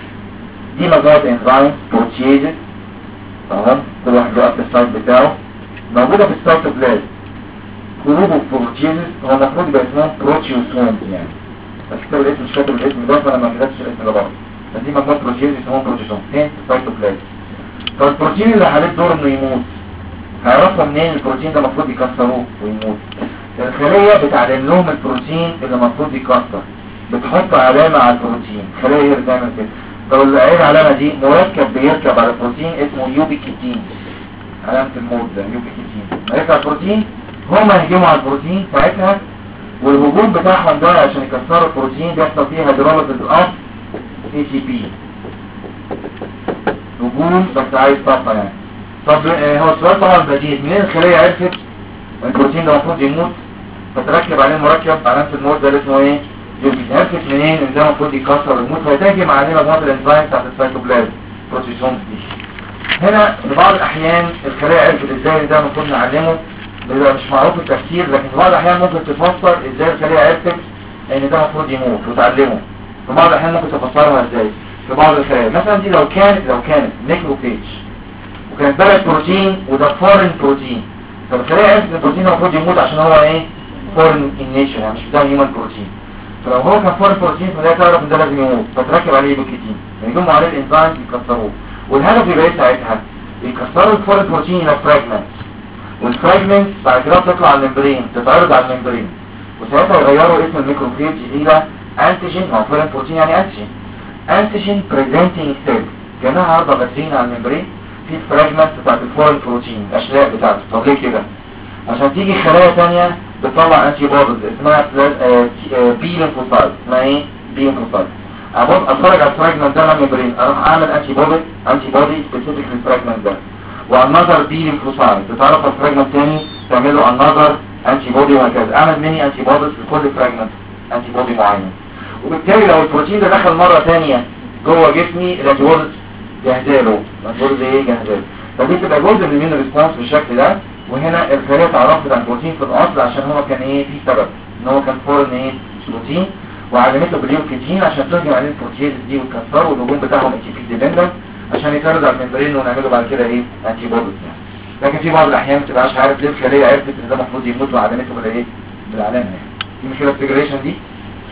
Speaker 2: دي مجموعة انزيم بروتييزز تمام كل واحد له السايت بتاعه موجوده في السيتوبلازم. جلوبوبروتينز هو المفروض يبقى اسمهم بروتيوسومز يعني، بس كتاب الاسم مش كاتب الاسم ده فانا ما كتبتش الاسم ده برضه، بس دي مجموعه بروتينز اسمهم بروتيوسومز فين في السيتوبلازم. فالبروتين اللي عليه دور انه يموت هيعرفوا منين البروتين ده المفروض يكسروه ويموت؟ الخليه بتعلم لهم البروتين اللي المفروض يكسر، بتحط علامه على البروتين، الخليه هي اللي بتعمل كده. طب ايه العلامه دي؟ مركب بيركب على البروتين اسمه يوبيكيتين، علامه الموت ده يوبيكيتين. مركب البروتين هم يهجموا على البروتين ساعتها، والهجوم بتاعهم ده عشان يكسروا البروتين بيحصل فيه هيدروليز اوف اي تي بي، هجوم بس عايز طاقه يعني. طب هو السؤال طبعا بديهي، منين الخليه عرفت البروتين ده المفروض يموت فتركب عليه مركب علامه الموت ده اللي اسمه ايه؟ يوبيكيتين. عرفت منين ان ده المفروض يكسر ويموت؟ فهتهجم عليه مجموعه الانزيم بتاعت السيتوبلازم بروتيسومز دي. هنا في بعض الاحيان الخليه عرفت ازاي ان ده المفروض نعلمه، بيبقى مش معروف التفسير، لكن في بعض الاحيان ممكن تفسر ازاي الخليه عرفت ان ده المفروض يموت وتعلمه. في بعض الاحيان ممكن تفسرها ازاي في بعض الخلايا، مثلا دي لو كانت ميكروفيج وكانت بلد بروتين وده فورين بروتين، فالخليه عرفت ان البروتين المفروض يموت عشان هو ايه؟ فورين ان نيتشر يعني مش بتاع هيومن بروتين. فلو هو كان فورين بروتين فده تعرف ان ده لازم يموت فتركب عليه بوكيتين، يعني يجمعوا عليه الانزيم يكسروه. والهدف يبقى ايه ساعتها؟ يكسروا الفورين بروتين الى فراجمنت، والفراجمنت بعد كده تطلع على الممبرين تتعرض على الممبرين، وساعتها يغيروا اسم الميكروفيج الى انتيجين. هو فورين بروتين يعني انتيجين بريزنتنج سيل، كانها عرضه غازين على الممبرين في الفراجمنت بتاعت الفورين بروتين الاشلاء بتاعته. طب ليه كده؟ عشان تيجي خلايا ثانيه بتطلع انتي بوديز اسمها بي ليمفوسايت، اسمها ايه؟ بي ليمفوسايت. اتفرج على الفراجمنت ده على الممبرين اروح اعمل انتي بودي سبيسيفيك للفراجمنت ده، والنظر بي ليمفوسايت تتعرف على الفراجمنت ثاني تعمل له النظر انتي بودي، وهكذا اعمل ميني انتي بوديز لكل فراجمنت انتي بودي معين. وبالتالي لو البروتين ده دخل مره ثانيه جوه جسمي الانتي بوديز جاهزاله، الانتي بوديز ايه؟ جاهزاله. فدي تبقى جزء من المين ريسبونس بالشكل ده. وهنا الخليه اتعرفت على البروتين في الاصل عشان هو كان ايه؟ في سبب ان هو كان فورين ايه؟ بروتين، وعلمته باليوكيتين عشان تهجم عليه البروتيز دي وتكسره، والهجوم بتاعهم اتش بي ديبندنت عشان يترد على الممبرين ونعمله بعد كده ايه؟ انتي بوديز يعني. لكن في بعض الاحيان ما تبقاش عارف ليه الخليه عرفت ان ده المفروض يموت وعلمته بالايه؟ بالعلامه يعني. دي مشكله الانتجريشن دي.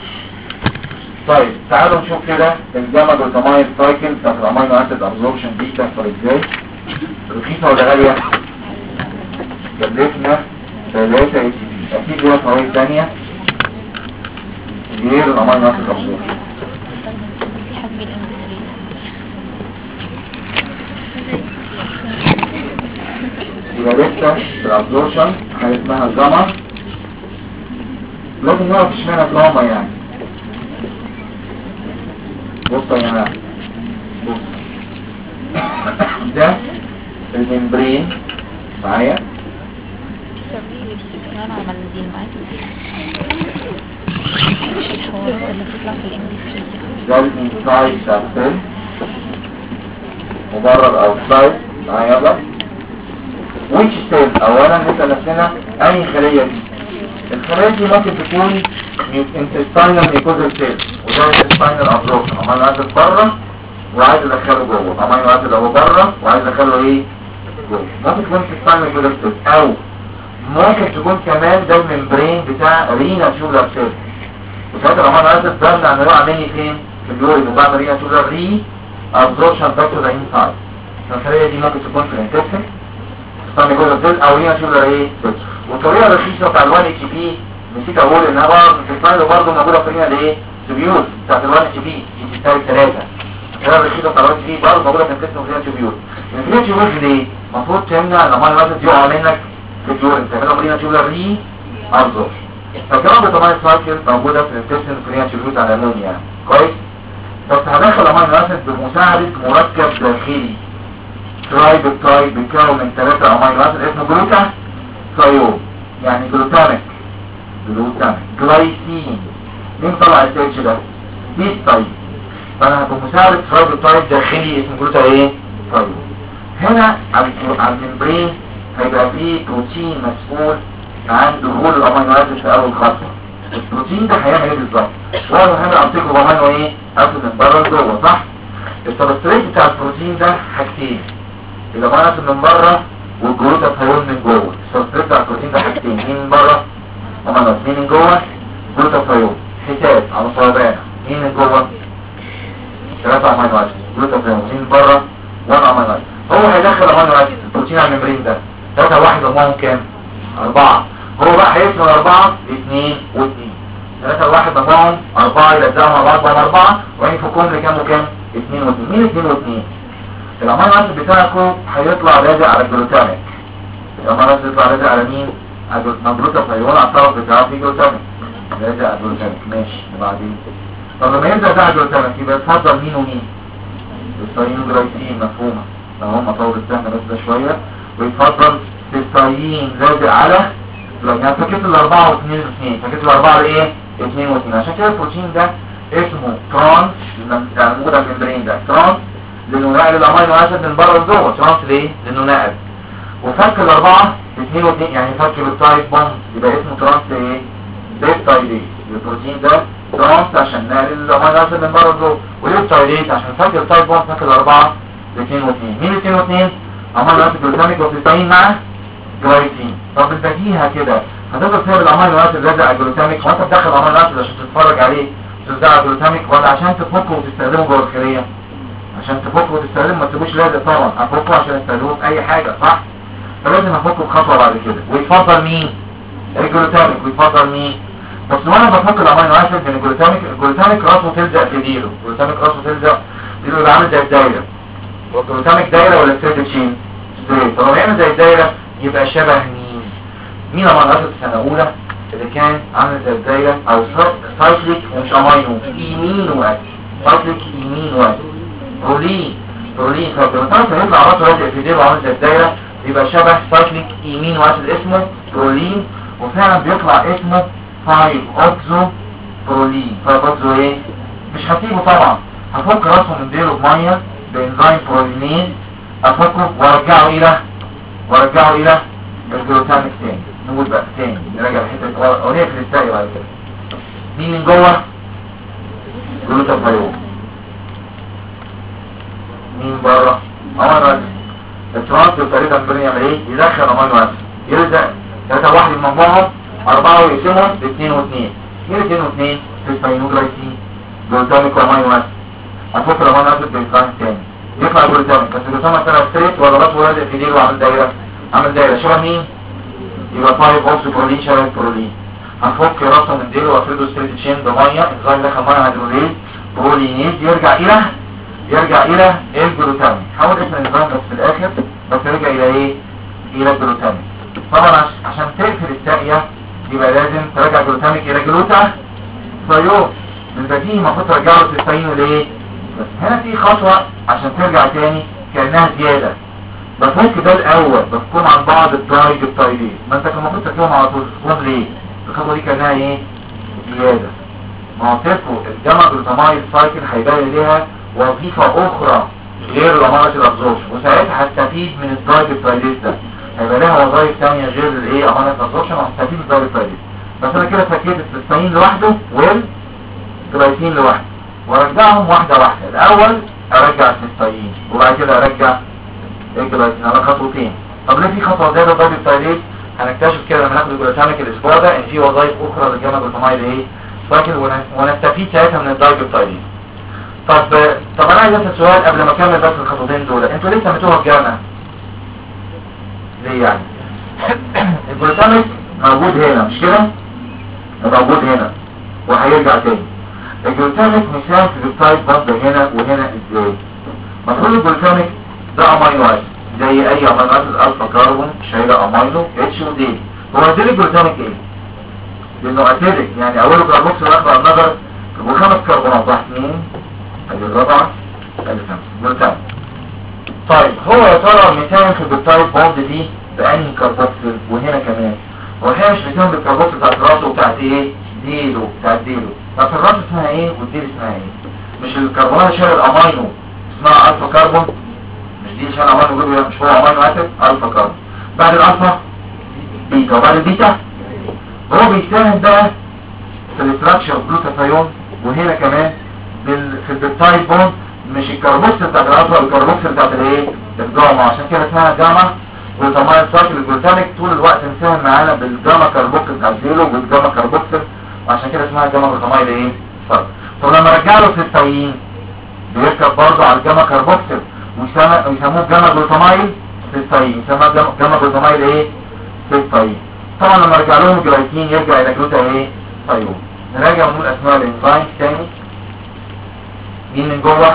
Speaker 2: طيب تعالوا نشوف كده الجاما جلوتامين سايكل بتاعت الامينو اسيد ابزوربشن دي بتحصل ازاي؟ رخيصه ولا غاليه؟ كلفنا 3 اتش بي، اكيد ليها فوائد ثانيه غير الامينو اسيد ابزوربشن. يبقى لسه في الابزوربشن حاجه اسمها الجاما. لازم نعرف اشمعنى جاما يعني. بصوا يا جماعه، بص ده الممبرين معايا،
Speaker 3: انا عمل دي معاك الحوارات اللي بتطلع في الام بي 3
Speaker 2: ده الانسايد بتاع السيل مبرر اوتسايد معايا. يلا ويتش سيل؟ اولا نسال نفسنا انهي خليه دي. الخليه دي ممكن تكون انتستاينال ميكوزال سيل، وده انتستاينال ابزوربشن، امينو اسيد بره وعايز ادخله جوه، امينو اسيد اهو بره وعايز ادخله ايه؟ جوه. ممكن تكون انتستاينال ميكوزال سيل، او ممكن تكون كمان ده الممبرين بتاع رينا تيوبلر سيل، وساعتها الامينو اسيد بمنع انه يقع مني فين؟ في اليورين، وبعمل رينا تيوبلر ري ابزوربشن باك تو ذا انسايد. الخليه دي ممكن تكون في الانتستين انتستاينال ميكوزال سيل او رينا تيوبلر ايه؟ والطريقه الرخيصه بتاع ال1 اتش بي نسيت اقول انها برضه موجوده في الايه؟ تبيوت بتاعت ال1 اتش بي دي بتساوي 3. الطريقه الرخيصه بتاع ال1 اتش بي برضه موجوده في الانتستين وفيها تبيوت. الفيها تبيوت ليه؟ المفروض تمنع الامينو اسيد يقع منك في اليورين، تعملها رينا تيوبلر ري ابزوربشن. فالجاما جلوتامين سايكل موجوده في الانتستين وفيها تبيوت على العموم يعني كويس. بس هدخل الامينو اسيد بمساعده مركب داخلي ترايبوبتايد بيتكون من 3 امينو اسيد اسمه جلوتا ثايون، يعني جلوتاميك جلايسين. مين طلع التاتش ده؟ هيستاين. فانا بمساعدة ترايبوبتايد داخلي اسمه جلوتا ايه؟ ثايون. هنا على الممبرين هيبقى فيه بروتين مسؤول عن دخول الامينو اسيد في اول خطوه. البروتين ده هيعمل ايه بالظبط؟ هو هيعمل امسكه بامينو ايه؟ اسيد من بره لجوه، صح؟ السبستريت بتاع البروتين ده حاجتين، الامينو اسيد من بره والجلوتاثيون من جوه. السبستريت بتاع البروتين ده حاجتين، مين من بره؟ امينو اسيد. مين من جوه؟ جلوتاثيون. حساب على صوابعنا، مين من جوه؟ 3 امينو اسيد جلوتاثيون. مين من بره؟ 1 امينو اسيد. هو هيدخل امينو اسيد البروتين على الممبرين ده 3 واحد ضمهم كام؟ 4. هو بقى هيقسم 4 2 و2. 3 واحد ضمهم 4 يلزقهم مع بعض بقى 4 وينفكهم لكام وكام؟ 2 و2. مين 2 و2؟ الامينو اسيد بتاعكم هيطلع لازق على الجلوتاميك. الامينو اسيد يطلع لازق على مين؟ على الجلوتاثيون. على الطرف بتاعه في جلوتاميك لازق على الجلوتاميك. ماشي. وبعدين طب لما يلزق ده على الجلوتاميك يبقى يتفضل مين ومين؟ السيستاين وجلايسين. مفهومه. لو هم طول السهم بس ده شويه. ويتفضل سيستاين لازق على يعني فكرة الاربعة واثنين واثنين. فكرة الاربعة ايه؟ 2 و2. عشان كده البروتين ده اسمه ترانس بتاع الموجودة في الممبرين ده ترانس لانه نقل الامينو اسيد من بره لجوه. ترانس ليه؟ لانه نقل. وفك الاربعة 2 و2 يعني فك بالتايب بوند يبقى اسمه ترانس ايه؟ بيبتايديز. البروتين ده ترانس عشان نقل الامينو اسيد من بره لجوه. وليبتايديز عشان فك التايب بوند فك الاربعة 2 و2. مين 2 و2؟ امينو اسيد جلوتاميك وسيستاين مع جلايسين. طب البديهة كده هتقدر تسيب الامينو اسيد لازق على الجلوتاميك؟ هو انت بتدخل الامينو اسيد عشان تتفرج عليه تلزقه على الجلوتاميك ولا عشان تفكه وتستخدمه جوه الخليه؟ عشان تفكه وتستخدمه. ما تسيبوش لازق طبعا، هفكه عشان استخدمه في اي حاجه صح؟ فلازم افكه بخطوه بعد كده. ويتفضل مين؟ الجلوتاميك. ويتفضل مين؟ بس وانا بفك الامينو اسيد من الجلوتاميك راسه تلزق في ديله. الجلوتاميك راسه تلزق ديله يبقى عامل زي الدايره. هو الجلوتاميك دايره ولا ستريت تشين؟ ستريت. طب لو يعمل زي الدايره يبقى شبه مين امينو اسيد السنه الاولى اللي كان عامل زي الدايره او سايكليك ومش امينو ايمينو اسيد. سايكليك ايمينو اسيد برولين. فالجلوتاميك هيطلع راسه لازق في ديله عامل زي الدايره يبقى شبه سايكليك ايمينو اسيد اسمه برولين. وفعلا بيطلع اسمه 5 اوكسو برولين. 5 اوكسو ايه؟ مش هسيبه طبعا، هفك راسه من ديله بميه بانزيم برولينيز. افكه وارجعه الى الجلوتاميك تاني. نقول بقى تاني نراجع الحته الاولانيه في الساقي بعد كده. مين من جوه؟ جلوتاثيون. مين بره؟ امينو اسيد. الترانس بالطريقه الممبرين يعمل ايه؟ يدخل امينو اسيد يلزق 3 واحد من مجموعهم 4 ويقسمهم ل 2 و2. مين 2 و2؟ سيستاين وجلايسين جلوتاميك وامينو اسيد. هتفك الامينو اسيد بالترانس تاني يطلع جلوتاميك. بس الجلوتاميك طلع ستريت ولا راسه لازق في ديله وعامل دايره؟ عامل دايره شبه مين؟ يبقى 5 اوكسو برولين شبه البرولين. هنفك راسه من ديله وافرده ستريت تشين بميه انزيم دخل ميه هيدروليز برولينيز يرجع الى الجلوتاميك. حاول اسم الانزيم بس في الاخر بس يرجع الى ايه؟ الى الجلوتاميك. طبعا عشان تقفل الساقيه يبقى لازم ترجع جلوتاميك الى جلوتاثيون. من بديهي المفروض ترجع له سيستاين وليه؟ بس هنا في خطوه عشان ترجع تاني كانها زياده. بفك ده الاول بفكهم عن بعض الدايبتايديز. ما انت كان المفروض تفكهم على طول. تفكهم ليه؟ الخطوه دي كانها ايه؟ زياده. ما هو تفكوا الجاما جلوتامايد سايكل هيبقى ليها وظيفه اخرى غير الامينو اسيد ابزوربشن وساعتها هستفيد من الدايبتايديز ده. هيبقى لها وظائف ثانيه غير الايه امينو اسيد ابزوربشن وهستفيد من الدايبتايديز. بس انا كده فكيت السيستاين لوحده والجلايسين لوحده وارجعهم واحده واحده. الاول ارجع السيستاين وبعد كده ارجع الجلايسين على خطوتين. طب ليه في خطوه زياده دايبتايديز؟ هنكتشف كده لما ناخد الجلوتاميك الاسبوع ده ان في وظائف اخرى للجاما جلوتامايد ايه سايكل ونستفيد ساعتها من الدايبتايديز. طب انا عايز اسال سؤال قبل ما اكمل بس الخطوتين دول. انتوا ليه سميتوها الجاما؟ ليه يعني؟ الجلوتاميك موجود هنا مش كده؟ موجود هنا وهيرجع تاني. الجلوتاميك مثال في التايب بوند هنا وهنا ازاي؟ المفروض الجلوتاميك ده امينو اسيد زي اي امينو اسيد الفا كربون شايله امينو اتش ودي. هو دي الجلوتاميك ايه؟ لانه اسيدك يعني اوله كربوكسيل واحد على النظر وخمس كربونات 1 2 ادي الرابعه ادي 5 جلوتاميك. طيب هو يا ترى مثال في التايب بوند دي بانهي كربوكسيل؟ وهنا كمان هو هي مش مثال بالكربوكسيل بتاعت الراس وبتاعت ايه؟ ديلو بتاعت ديلو. طب الراس اسمها ايه والديل اسمها ايه؟ مش الكربونات شايل الامينو اسمها الفا كربون. مش دي شايل امينو جروب مش هو امينو اسيد الفا كربون. بعد الالفا بيتا وبعد البيتا هو بيساهم بقى في الاستراكشر جلوتاثيون وهنا كمان في البيبتايد بوند. مش الكربوكسيل بتاعت الالفا الكربوكسيل بتاعت الايه؟ الجاما. عشان كده اسمها جاما جلوتامين سايكل. الجلوتاميك طول الوقت مساهم معانا بالجاما كاربوكسيل ابزيلو والجاما كاربوكسيل، وعشان كده اسمها جاما جلوتامين ايه سايكل. طب لما رجع له سيستاين بيركب برضه على الجاما كاربوكسيل ويسموه جاما جلوتامين سيستاين، يسموها جاما جلوتامين ايه سيستاين. طبعا لما رجع لهم جلايكين يرجع الى جلوتا ايه ثايون. نراجع ونقول اسماء الانزيم تاني. مين من جوه؟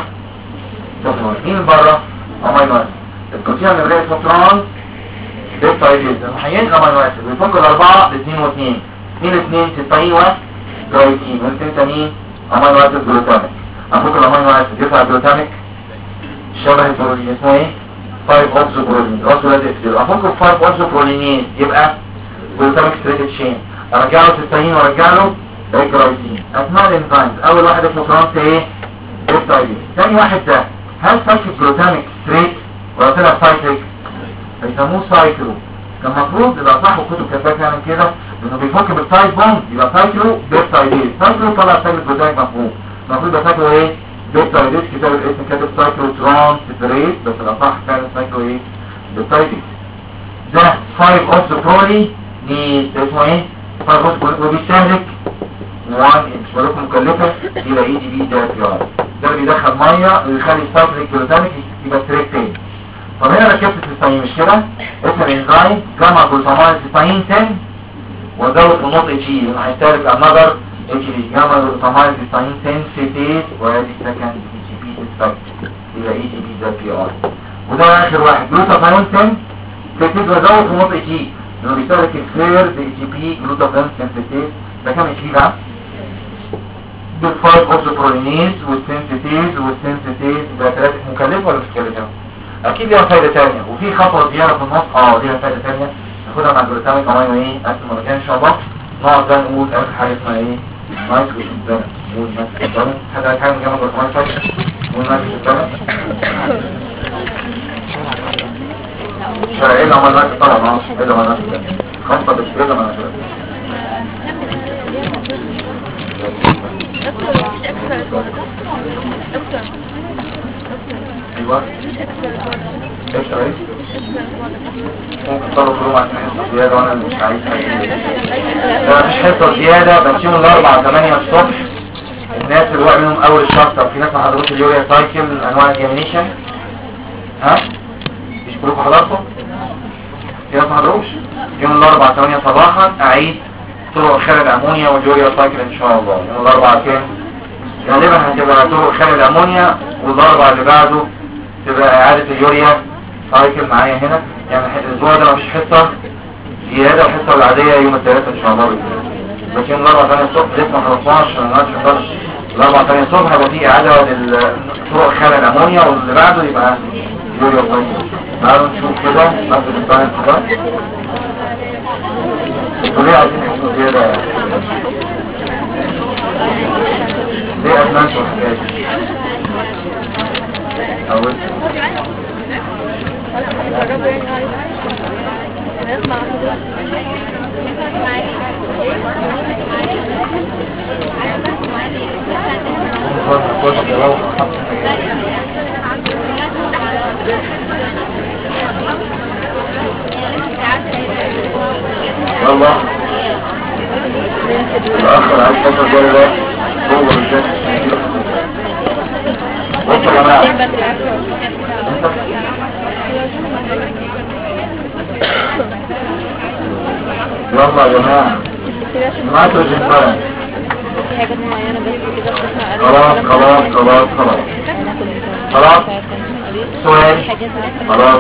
Speaker 2: مين من بره؟ امينو اسيد. البروتين اللي بيلاقي سكران بيبتايدز محيين امينو اسيد بيفك الاربعه ل2 و2. مين الاثنين؟ سيستاين وجلايكين، والاثنين مين؟ امينو اسيد جلوتاميك. افك الامينو اسيد يطلع جلوتاميك شبه البروتين اسمه ايه 5 اوكسو برولين. راسه لازق في ديله. افك 5 اوكسو برولينيز يبقى جلوتاميك ستريتد شين. ارجع له سيستاين وارجع له جلايكين. اسماء الانزيمز اول واحد اسمه ترانس ايه بيبتايدز. ثاني واحد ده هل سايكل جلوتاميك ستريت ولا طلع سايكليك؟ بيسموه سايكلو. كان المفروض يبقى صح وكتب كتبت يعني كده انه بيفك بالسايد بوند يبقى سايكلو بيبتايدز. سايكلو طلع سايكل جلوتاميك مفهوم، المفروض يبقى سايكلو ايه بيبتايدز. كتاب الاسم كاتب سايكلو ترانس سيبريت بس الاصح فعلا سايكلو ايه بيبتايدز. ده 5 اوكسوبرولي دي اسمه ايه 5 اوكسوبرولي وبيستهلك 1 مش مالكم مكلفه الى اي دي بي ده بي ار. ده اللي بيدخل ميه ويخلي السايكليك جلوتاميك يبقى ستريت تاني. طب هنا ركبت السيستاين مش كده؟ اسم الانزيم جاما جلوتامين سيستاين 10 وزود في النقطة اتش لانه هيستهلك انذر اتش بي. جاما جلوتامين سيستاين 10 سيتيز وادي سكند اي جي بي ديسبكت يبقى اي جي بي ده بي ار. وده اخر واحد جلوتامين 10 سيتيز وزود في النقطة اتش لانه بيستهلك الثيرد اي جي بي جلوتامين 10 سيتيز. ده كام اتش بي بقى؟ بالفايف اوكسوبرولينيز والسنسيتيز والسنسيتيز ده 3 مكلفة ولا مش مكلفة؟ اكيد ليها فايدة تانية وفي خطوة زيادة في النص ليها فايدة تانية ناخدها مع الجلوتاميك امينو ايه اسم مرجان ان شاء الله. نقعد بقى نقول اخر حاجة اسمها ايه نايتروجين بالانس. نقول نايتروجين بالانس حد عايز حاجة من جنب الجلوتامين فاكر؟ نقول نايتروجين بالانس ايه اللي عمل نايتروجين طبعا ايه اللي عمل نايتروجين خمسة بس ايه اللي عمل نايتروجين ايوه ايش رأيك؟ ممكن طلبوا كلهم عشان حصة زيادة وانا مش عايز حاجة. مش حصة زيادة بس يوم الاربعة 8 الصبح الناس اللي وقع منهم اول الشهر. في ناس ما حضروش اليوريا سايكل انواع الجيمينيشن مش كلكم حضرتوا؟ في ناس ما حضروش يوم الاربعة 8 صباحا اعيد طرق خلع الامونيا واليوريا سايكل ان شاء الله. يوم الاربعة كام؟ غالبا هتبقى طرق خلع الامونيا والاربعة اللي بعده تبقى اعادة اليوريا سايكل معايا هنا. يعني الاسبوع ده مفيش حصة زيادة. الحصة العادية يوم الثلاثاء ان شاء الله بس يوم الاربعة 8 الصبح لسه ما خلصناش الاربعة 8 الصبح هيبقى في اعادة للطرق خلع الامونيا واللي بعده يبقى يوريا سايكل. تعالوا نشوف كده نفس البلانس ده. انتوا ليه عايزين حصة زيادة؟ ليه ادمانتوا الحكاية دي؟ اول يلا الاخر عايز فترة جاية هو الجد وصل يا جماعة يلا يا جماعة نيتروجين بالانس.
Speaker 3: في حاجات معينة بس كده بتسمع
Speaker 2: خلاص سؤال خلاص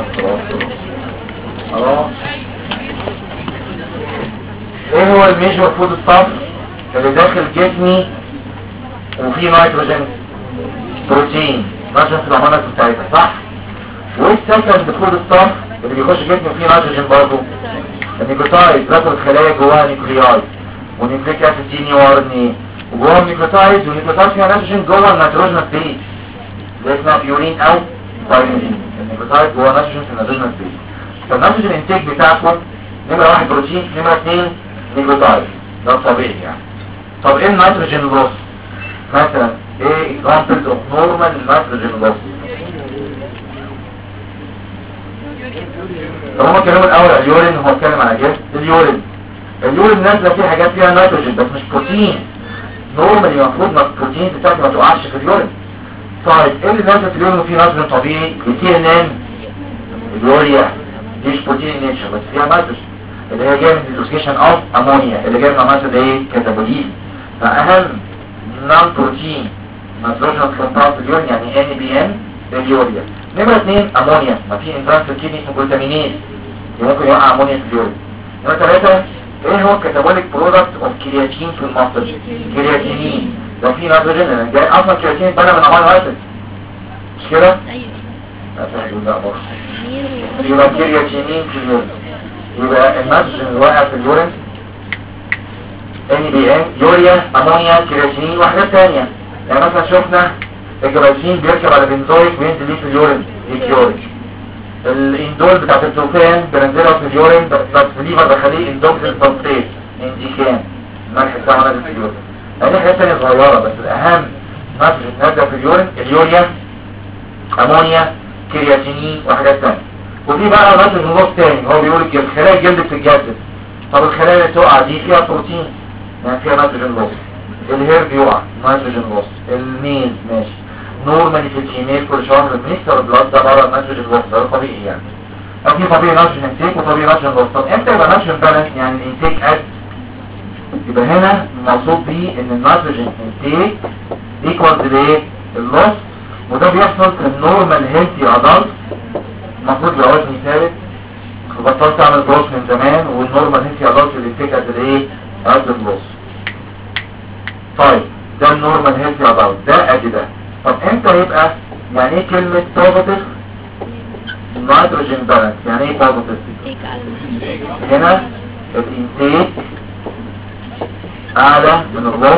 Speaker 2: ايه هو الميجور فود ستاف اللي داخل جسمي وفيه نيتروجين؟ بروتين نيتروجين في العملة بتاعتها صح؟ وايه السكند فود ستاف اللي بيخش جسمي وفيه نيتروجين برضه؟ النيكوتايد ذات الخلايا جواها نيكلياي ونيكليك اسيد دي نيو ار ان اي وجواها النيكوتايد والنيكوتايد فيها نيتروجين جوه النيتروجينوس بيز اللي اسمها بيورين او بايورين. النيكوتايد جوه نيتروجين في النيتروجينوس بيز. فالنيتروجين انتاج بتاعكم نمرة 1 بروتين نمرة 2 نيكوتايد ده طبيعي يعني. طب ايه النيتروجين لوس؟ مثلا ايه examples of normal nitrogen loss؟ طب هما اتكلموا الاول على اليورين، هو اتكلم على جسم اليورين نازله فيه حاجات فيها نيتروجين بس مش بروتين. نورمالي المفروض ما البروتين بتاعتي ما تقعش في اليورين. طيب ايه اللي نازل في اليورين وفيه نيتروجين طبيعي؟ الTNN اليوريا مش بروتين نيتشر بس فيها نيتروجين اللي هي جايه من الديسكشن اوف امونيا اللي جايه من عمليه ايه؟ كاتابوليزم. فاهم نون بروتين نيتروجين كومباوند في اليورين يعني NBN اليوريا. نمرة 2 امونيا، ما في انزيم في الكدني اسمه جلوتامينيز ممكن يوقع امونيا في اليورين. نمرة 3 ايه هو الكاتابوليك برودكت اوف كرياتين في المصل؟ كرياتينين. لو في نيتروجين انا جاي اصلا كرياتين بنى من امينو اسيد مش كده؟
Speaker 3: ايوه
Speaker 2: لا برضه يبقى كرياتينين في اليورين. يبقى النيتروجين اللي واقع في اليورين NBN يوريا امونيا كرياتينين وحاجات ثانيه. يعني مثلا شفنا الجلايسين بيركب على بنزويك وينزل ليه في اليورين اليورين. الاندول بتاع التروفان بنزلها في اليورين بس في الليفر بخليه اندوكسين سلفيت انديكان الملح بتاعه نازل في اليورين. يعني حاجات ثانيه صغيره بس الاهم نيتروجين نازله في اليورين اليوريا امونيا كرياتينين وحاجات ثانيه. وفي بقى نيتروجين نص ثاني هو بيقول خلايا الجلد بتتجدد. طب الخلايا اللي تقع دي فيها بروتين يعني فيها نيتروجين لوس. الهير بيقع نيتروجين لوس. الميل ماشي نورمالي في الجيميل كل شهر بنكسر البلاد ده بره النيتروجين لوس ده طبيعي يعني. او في طبيعي نيتروجين انتيك وطبيعي نيتروجين لوس. طب امتى يبقى نيتروجين بالانس يعني الانتيك قد؟ يبقى هنا المقصود بيه ان النيتروجين انتيك ايكوالز لايه؟ اللوس. وده بيحصل في النورمال هيلثي ادلت المفروض يبقى وزني ثابت وبطلت اعمل جروس من زمان والنورمال هيلثي ادلت الانتيك قد الايه؟ قد اللوس. طيب ده النورمال هيلثي ادلت ده قد ده. طب امتى يبقى يعني ايه كلمة بوزيتيف نيتروجين بالانس؟ يعني ايه بوزيتيف؟ هنا الانتيك اعلى من اللوس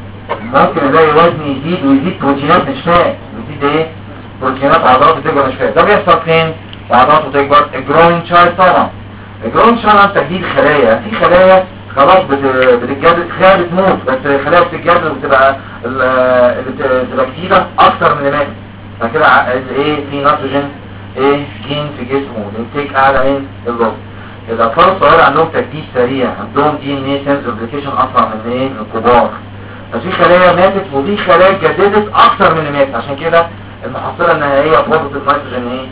Speaker 2: ممكن الاقي وزني يزيد ويزيد بروتينات مش فات يزيد ايه؟ بروتينات عضلات بتكبر مش فات. ده بيحصل فين؟ وعضلاته تكبر الجروينج تشايلد. طبعا الجروينج تشايلد عن تجديد خلايا. في خلايا خلاص بتتجدد خلايا بتموت بس خلايا بتتجدد وبتبقى اللي بتبقى جديده اكتر من اللي ماتت. فكده ايه في نيتروجين ايه جين في جسمه الانتيك اعلى من اللوس. الاطفال الصغيره عندهم تجديد سريع عندهم DNA سيلز ريبليكيشن اسرع من ايه من الكبار. ففي خلايا ماتت وفي خلايا اتجددت اكتر من اللي ماتت. عشان كده المحصله النهائيه بوزيتيف نيتروجين ايه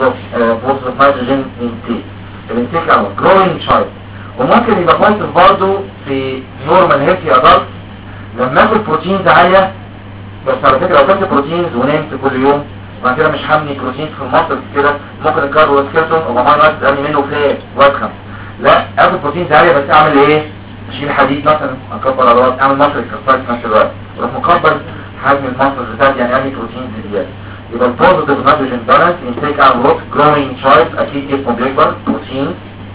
Speaker 2: بوزيتيف نيتروجين انتيك. الانتيك اعلى جروينج تشايلد. وممكن يبقى بوزيتيف برضه في نورمال هيلثي ادلت لما اكل بروتينز عاليه. بس على فكره لو اكلت بروتينز ونمت كل يوم بعد كده مش حامني بروتين في المصل كده ممكن الكاربوهيدرات ومعاه ناس تقل منه فات وادخن. لا اكل بروتينز عاليه بس اعمل ايه؟ اشيل حديد مثلا اكبر عضلات اعمل مصل اكسرسايز في نفس الوقت واروح مكبر حجم المصل بتاعتي يعني اعمل بروتينز زياده. يبقى البوزيتيف نيتروجين بالانس انتيك عن روت جروينج تشايلد اكيد جسمه بيكبر بروتين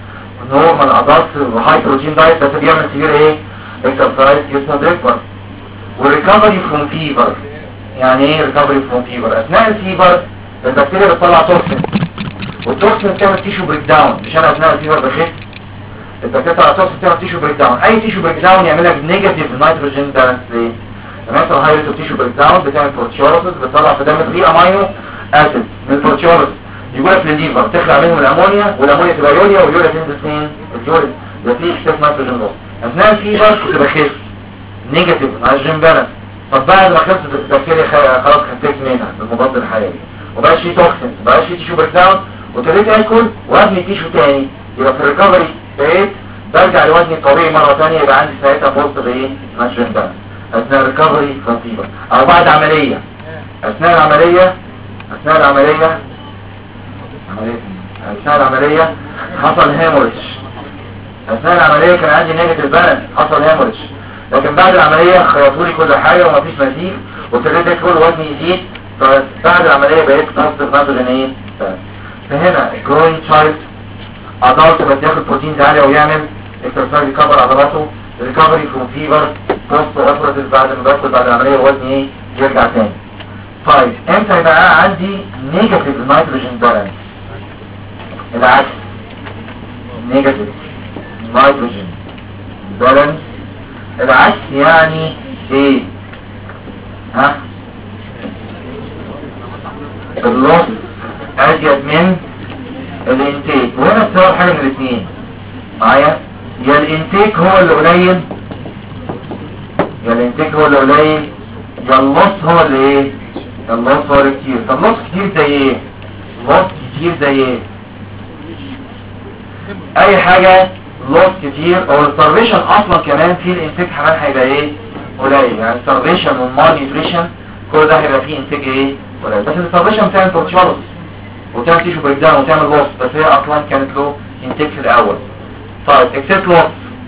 Speaker 2: نورمال ادلت وهاي بروتين دايت بس بيعمل سيفير ايه؟ اكسرسايز جسمه بيكبر. والريكفري فروم فيفر يعني ايه ريكفري فروم فيفر؟ اثناء الفيفر البكتيريا بتطلع توكسين والتوكسين بتعمل تيشو بريك داون. مش انا اثناء الفيفر بخف البكتيريا بتطلع توكسين بتعمل تيشو بريك داون. اي تيشو بريك داون يعملها بنيجاتيف نيتروجين بالانس. ليه؟ لما يحصل هايريت تيشو بريك داون بتعمل بروتيوليسيس بتطلع في دم 3 امينو اسيد من البروتيوليسيس يقولك للليفر تخلع منهم الامونيا والامونيا تبقى يوريا واليوريا تنزل فين؟ اليوريا يبقى فيه اكتساب نيتروجين لوس. اثناء الفيفر كنت بخف نيجاتيف نيتروجين بالانس. طب بعد ما خلصت البكتيريا خلاص خفيت منها بالمضاد الحيوي ومبقاش فيه توكسين مبقاش فيه تيشو بريك داون وابتديت اكل وابني تيشو تاني. يبقى في الريكفري بقيت برجع لوزني الطبيعي مره ثانيه يبقى عندي ساعتها بوست بايه؟ نيتروجين بالانس اثناء الريكفري فروم فيفر. او بعد عمليه اثناء العمليه حصل هيموريدج. اثناء العمليه كان عندي نيجاتيف بالانس حصل هيموريدج لكن بعد العمليه خيطوا لي كل حاجه ومفيش نزيف وابتديت اكل وزني يزيد. فبعد العمليه بقيت بوزيتيف نيتروجين ايه؟ فهنا جروينج تشايلد ادلت بس ياخد بروتينز عاليه ويعمل اكسرسايز يكبر عضلاته. ريكفري فروم فيفر بوست اوبراتيف بعد ما باكل بعد العمليه وزني ايه؟ يرجع تاني. طيب امتى يبقى عندي نيجاتيف نيتروجين بالانس؟ العكس نيجاتيف نيتروجين بالانس العكس يعني ايه؟ ها؟ اللوس ازيد من الانتيك. وهنا السبب حاجه من الاثنين معايا، يا الانتيك هو اللي قليل، يا الانتيك هو اللي قليل، يا اللص هو اللي ايه، يا اللص هو اللي كتير. طب لص كتير زي ايه؟ لص كتير زي ايه؟ اي حاجه لص كتير، او الستارفيشن اصلا كمان في الانتيك كمان هيبقى ايه؟ قليل. يعني الستارفيشن والمال نيوتريشن كل ده هيبقى فيه انتاج ايه؟ قليل. بس الستارفيشن بتعمل بروتيولوس وتعمل تيشو بريك داون وتعمل لوس، بس هي اصلا كانت له انتاج في الاول. طيب اكسس لوس،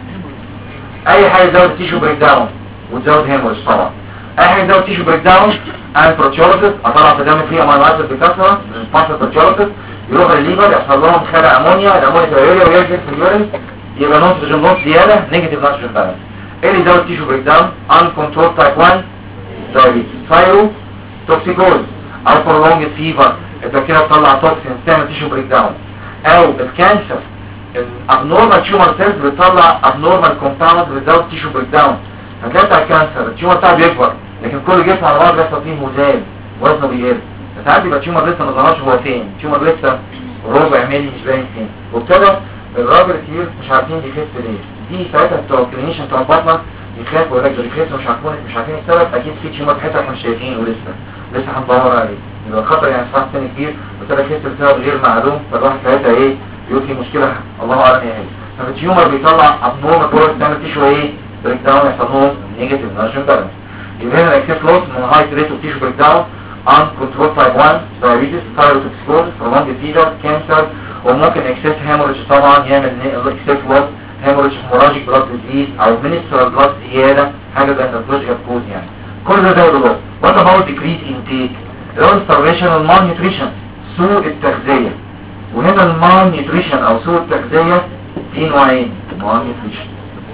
Speaker 2: اي حاجه تزود التيشو بريك داون وتزود هيموريج طبعا. اي حاجه تزود التيشو بريك داون اعمل بروتيولوس، اطلع في الدم فيه امينو اسيد بكثره، الفاسفور بروتيولوس يروح للليفر يحصل لهم خلع امونيا، الامونيا تبقى ويرجع في اليورين، يبقى نيتروجين لوس زياده، نيجاتيف نيتروجين بالانس. ايه اللي يزود التيشو بريك داون؟ ان كنترول تايب 1 دايابيتس، ثايرو توكسيكوز او prolonged فيفر، البكتيريا بتطلع توكسين تعمل تيشو بريك داون، او الكانسر الابنورمال تيومر سيلز بتطلع ابنورمال كومباوند بتزود تيشو بريك داون. هتلاقي بتاع الكانسر التيومر بتاعه بيكبر لكن كل جسم على بعض بيحصل فيه مزال، وزنه بيقل. ساعات بيبقى التيومر لسه ما ظهرش هو فين، التيومر لسه ربع ملي مش باين فين، وابتدى الراجل كتير مش عارفين بيخف ليه. دي ساعتها بتوع الكلينيشن بتوع البطنه يخافوا يقول لك ده بيخف مش عارفين السبب، اكيد في تيومر في حته احنا مش شايفينه لسه هندور عليه، يبقى خطر يعني صح سن كبير وابتدى يخف بسبب غير معلوم، فالواحد ساعتها ايه يقول في مشكله الله اعلم ايه هي. فالتيومر بيطلع ابنورمال كورس تعمل تيشو ايه بريك داون، يحصل لهم نيجاتيف نيوتريشن بالانس. يبقى هنا الاكسس لوس من هاي ريت اوف تيشو بريك داون ان كنترول تايب 1 دايابيتس، ثايروتوكسيكوز، prolonged فيفر، كانسر، وممكن اكسس هيموريج طبعا يعمل اكسس لوس هيموريج هيموراجيك بلاد ديزيز او منسترال بلاد زياده، حاجه زي النيتروجين كوز يعني. كل ده زود اللوس. وات اباوت ديكريز انتيك؟ اللي هو starvation والمال نيوتريشن، سوء التغذيه. وهنا المال نيوتريشن او سوء التغذيه في نوعين، مال نيوتريشن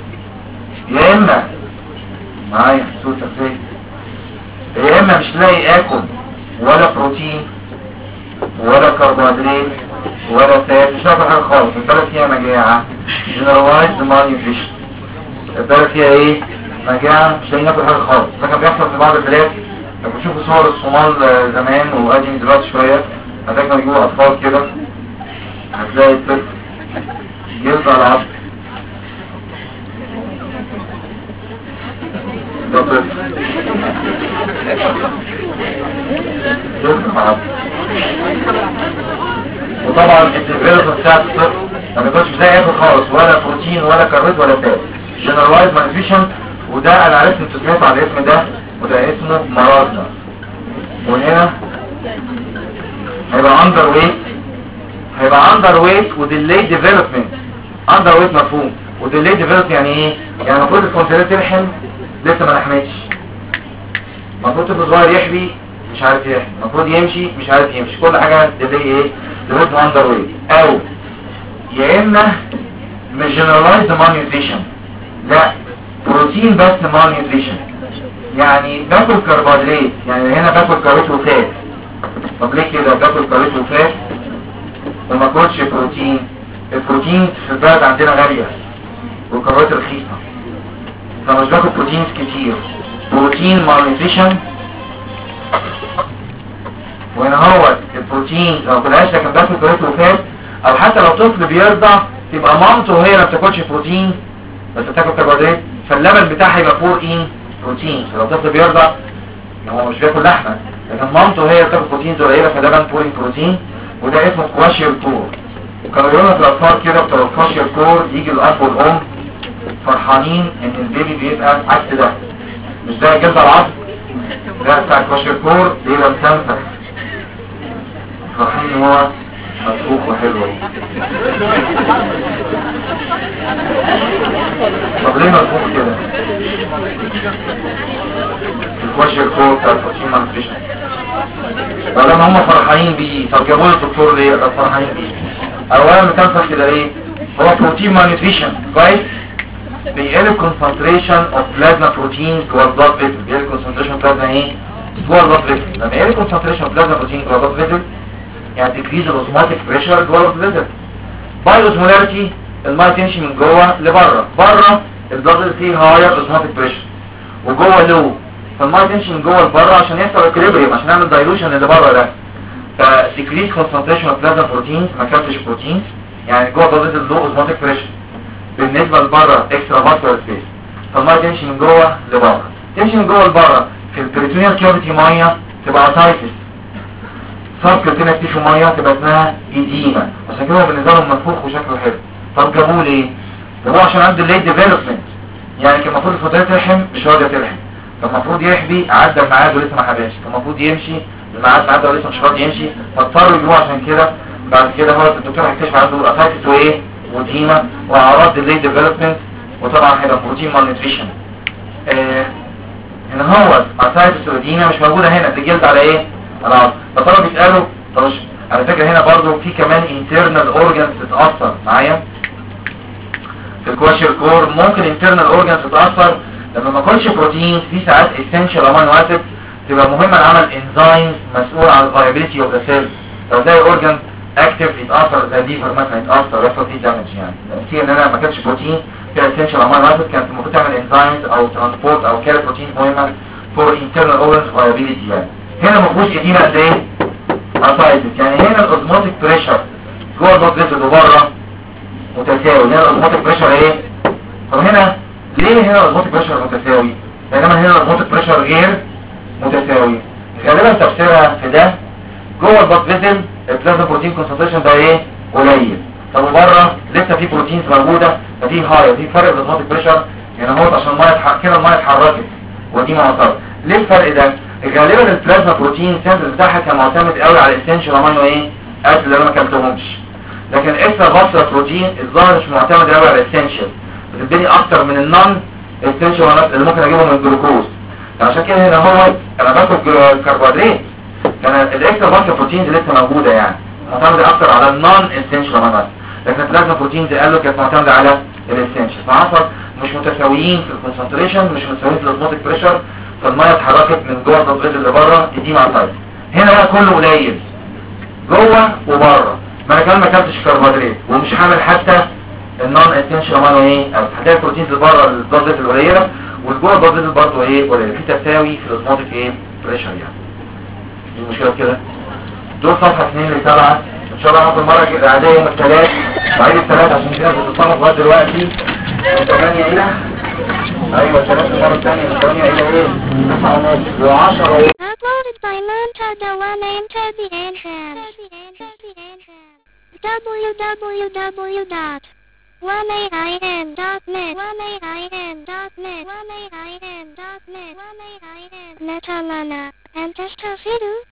Speaker 2: يا اما معايا سوء التغذيه يا اما مش لاقي اكل ولا بروتين ولا كربوهيدرات ولا فات، مش لاقي حاجه خالص، البلد فيها مجاعه، جنرالايزد مال نيوتريشن، البلد فيها ايه؟ مجاعه، مش لاقيين ناكل حاجه خالص. ده كان بيحصل في بعض البلاد. لما تشوفوا صور الصومال زمان وقديم دلوقتي شويه، هتلاقي كانوا يجيبوا اطفال كده، هتلاقي الطفل جلد على العظم، ده طفل جلد على العظم. وطبعا الديفلوبمنت بتاعت الطفل ما بيكونش ازاي ياكل خالص، ولا بروتين ولا كاربوهيدرات ولا فات، جنرالايز مالنيوتريشن. وده انا عرفت انتوا سمعتوا على الاسم ده، وده اسمه مرضنا. وهنا هيبقى اندر ويت، هيبقى اندر ويت وديلي ديفلوبمنت. اندر ويت مفهوم، وديلي ديفلوبمنت يعني ايه؟ يعني المفروض الكونسيلات تلحم لسه ما لحمتش، المفروض طفل صغير يحبي مش عارف يحبي، المفروض يمشي مش عارف يمشي، كل حاجه ديلي ايه؟ ديفلوبمنت اندر ويت. او يا اما مش جنرالايزد مال نيوتريشن، لا بروتين بس مال نيوتريشن، يعني باكل كربوهيدرات، يعني هنا باكل كاربوهيدرات وفات. طب ليه كده باكل كاربوهيدرات وفات وما باكلش بروتين؟ البروتين في البلد عندنا غاليه والكربوهيدرات رخيصه، فمش باكل بروتينز كتير، بروتين مال نيوتريشن. وهنا هو البروتين لو باكلهاش لكن باكل كاربوهيدرات وفات، او حتى لو طفل بيرضع تبقى مامته هي ما بتاكلش بروتين بس بتاكل كربوهيدرات، فاللبن بتاعها يبقى فور ان بروتين. فلو طفل بيرضع هو مش بياكل لحمه لكن مامته هي بتاكل بروتينز قليله فلبن فور ان بروتين، وده اسمه كواشير كور. وكانوا يقولوا في الاطفال كده بتوع الكواشير كور يجي الاب والام فرحانين ان البيبي بيبقى عكس ده، مش ده جلد العظم، ده بتاع الكواشير كور بيبقى مسمسم، فرحانين ان هو مطبوخ وحلو. طب ليه مطبوخ كده؟ الكواشير كور بتاع البروتين مالنيوتريشن، ولما هم فرحانين بيه طب جابوا له الدكتور ليه؟ فرحانين بيه. اولا مكانفر كده ايه؟ هو بروتين مالنيوتريشن كويس؟ بيقلب كونسنتريشن اوف بلازما بروتين جوه البلاد فيسل، بيقلب كونسنتريشن بلازما ايه؟ جوه البلاد فيسل. لما يقلب كونسنتريشن اوف بلازما بروتين جوه البلاد فيسل يعني تكريز الاوتوماتيك بريشر جوه البلاد فيسل. باي اوزمولاريتي الميه تمشي من جوه لبره، بره البلاد فيه هاير اوتوماتيك بريشر وجوه لو، فالميه تمشي من جوه لبره عشان يحصل اكليبريم، عشان نعمل دايلوشن اللي بره ده. فديكريس كونسنتريشن اوف بلازما بروتينز، ما كانتش بروتينز يعني جوه بلازما لو اوزموتيك بريشر. بالنسبه لبره اكسترا فاسكولار سبيس، فالميه تمشي من جوه لبره، تمشي من جوه لبره. في البريتونيال كافيتي ميه تبقى اسايتس، صار كريتينال تيشو ميه تبقى اسمها ايديما، عشان كده بالنسبه لهم منفوخ وشكله حلو. طب جابوه ليه؟ جابوه عشان عنده ليت ديفلوبمنت، يعني كان المفروض الفتاه تلحم مش راضيه تلحم، كان المفروض يحبي عدى الميعاد ولسه ما حباش، كان المفروض يمشي الميعاد عدى ولسه مش راضي يمشي، فاضطروا يجيبوه. عشان كده بعد كده هو الدكتور هيكتشف عنده اسايتس وايه وديما واعراض الليت ديفلوبمنت، وطبعا هيبقى بروتين مالنيوتريشن. ان هو اسايتس وديما مش موجوده هنا، بتجلد على ايه؟ على العظم. فطبعا بيسالوا طب على فكره هنا برضو في كمان internal organs تتاثر معايا في الكواشر كور. ممكن internal organs تتاثر لما ما اكلش بروتين. في ساعات essential amino acids تبقى مهمه لعمل انزيم مسؤول عن الفايبيليتي اوف ذا سيل. لو ده اورجان اكتف يتاثر زي الليفر مثلا يتاثر يحصل فيه دامج. يعني في ان انا ما اكلتش بروتين في essential amino acids كانت المفروض تعمل انزيمز او ترانسبورت او كاري بروتين مهمه فور internal organs viability. يعني هنا ما فيهوش اديمه قد ايه؟ اسايتس. يعني هنا الاوزموتيك بريشر جوه البلد فيسل وبره متساوي. هنا الاوزموتيك بريشر ايه؟ طب هنا ليه هنا الاوزموتيك بريشر متساوي بينما هنا الاوزموتيك بريشر غير متساوي؟ غالبا تفسيرها في ده جوه البلد فيسل البلازما بروتين كونسنتريشن ده ايه؟ قليل. طب وبره لسه في بروتينز موجوده ففي هاي، في فرق في الاوزموتيك بريشر. يعني هو عشان الميه كده الميه اتحركت ودي ما وصلت. ليه الفرق ده؟ غالبا البلازما بروتين سنتر بتاعها كان معتمد قوي على الاسنشال امينو ايه؟ اسيد اللي انا ما كلتهمش. لكن اكسترا فاسكولار بروتين الظاهر مش معتمد قوي على الاسنشال، بتديني اكتر من النون اسنشال اللي ممكن اجيبه من الجلوكوز. عشان كده هنا هو انا باكل كربوهيدرات، كان الاكسترا فاسكولار بروتينز لسه موجوده يعني معتمده اكتر على النون اسنشال امينو اسيد، لكن البلازما بروتينز قالوا كانت معتمده على الاسنشال. فحصل مش متساويين في الكونسنتريشن، مش متساويين في الاوزموتيك بريشر، فالميه اتحركت من جوه التصغير اللي بره دي مع سايد. هنا بقى كله قليل جوه وبره. ما انا كمان ما اكلتش كربوهيدرات ومش حامل حتى النون اسنشال امينو ايه او هتلاقي البروتينز اللي بره البلد القليله والجوه البلد برضه ايه قليله. في تساوي في الاوزموتيك ايه بريشر. يعني دي المشكله كده. دول صفحه 2 ل 7 ان شاء الله هاخد المره العاديه يوم الثلاث بعيد الثلاث عشان كده بتتصرف لغايه دلوقتي من 8 الى ايوه 3 المره الثانيه من 8 الى ايه 9:30 و10.
Speaker 1: Uploaded by Manta Dewan into the entrance. www.1aim.net Netamana and Testafidu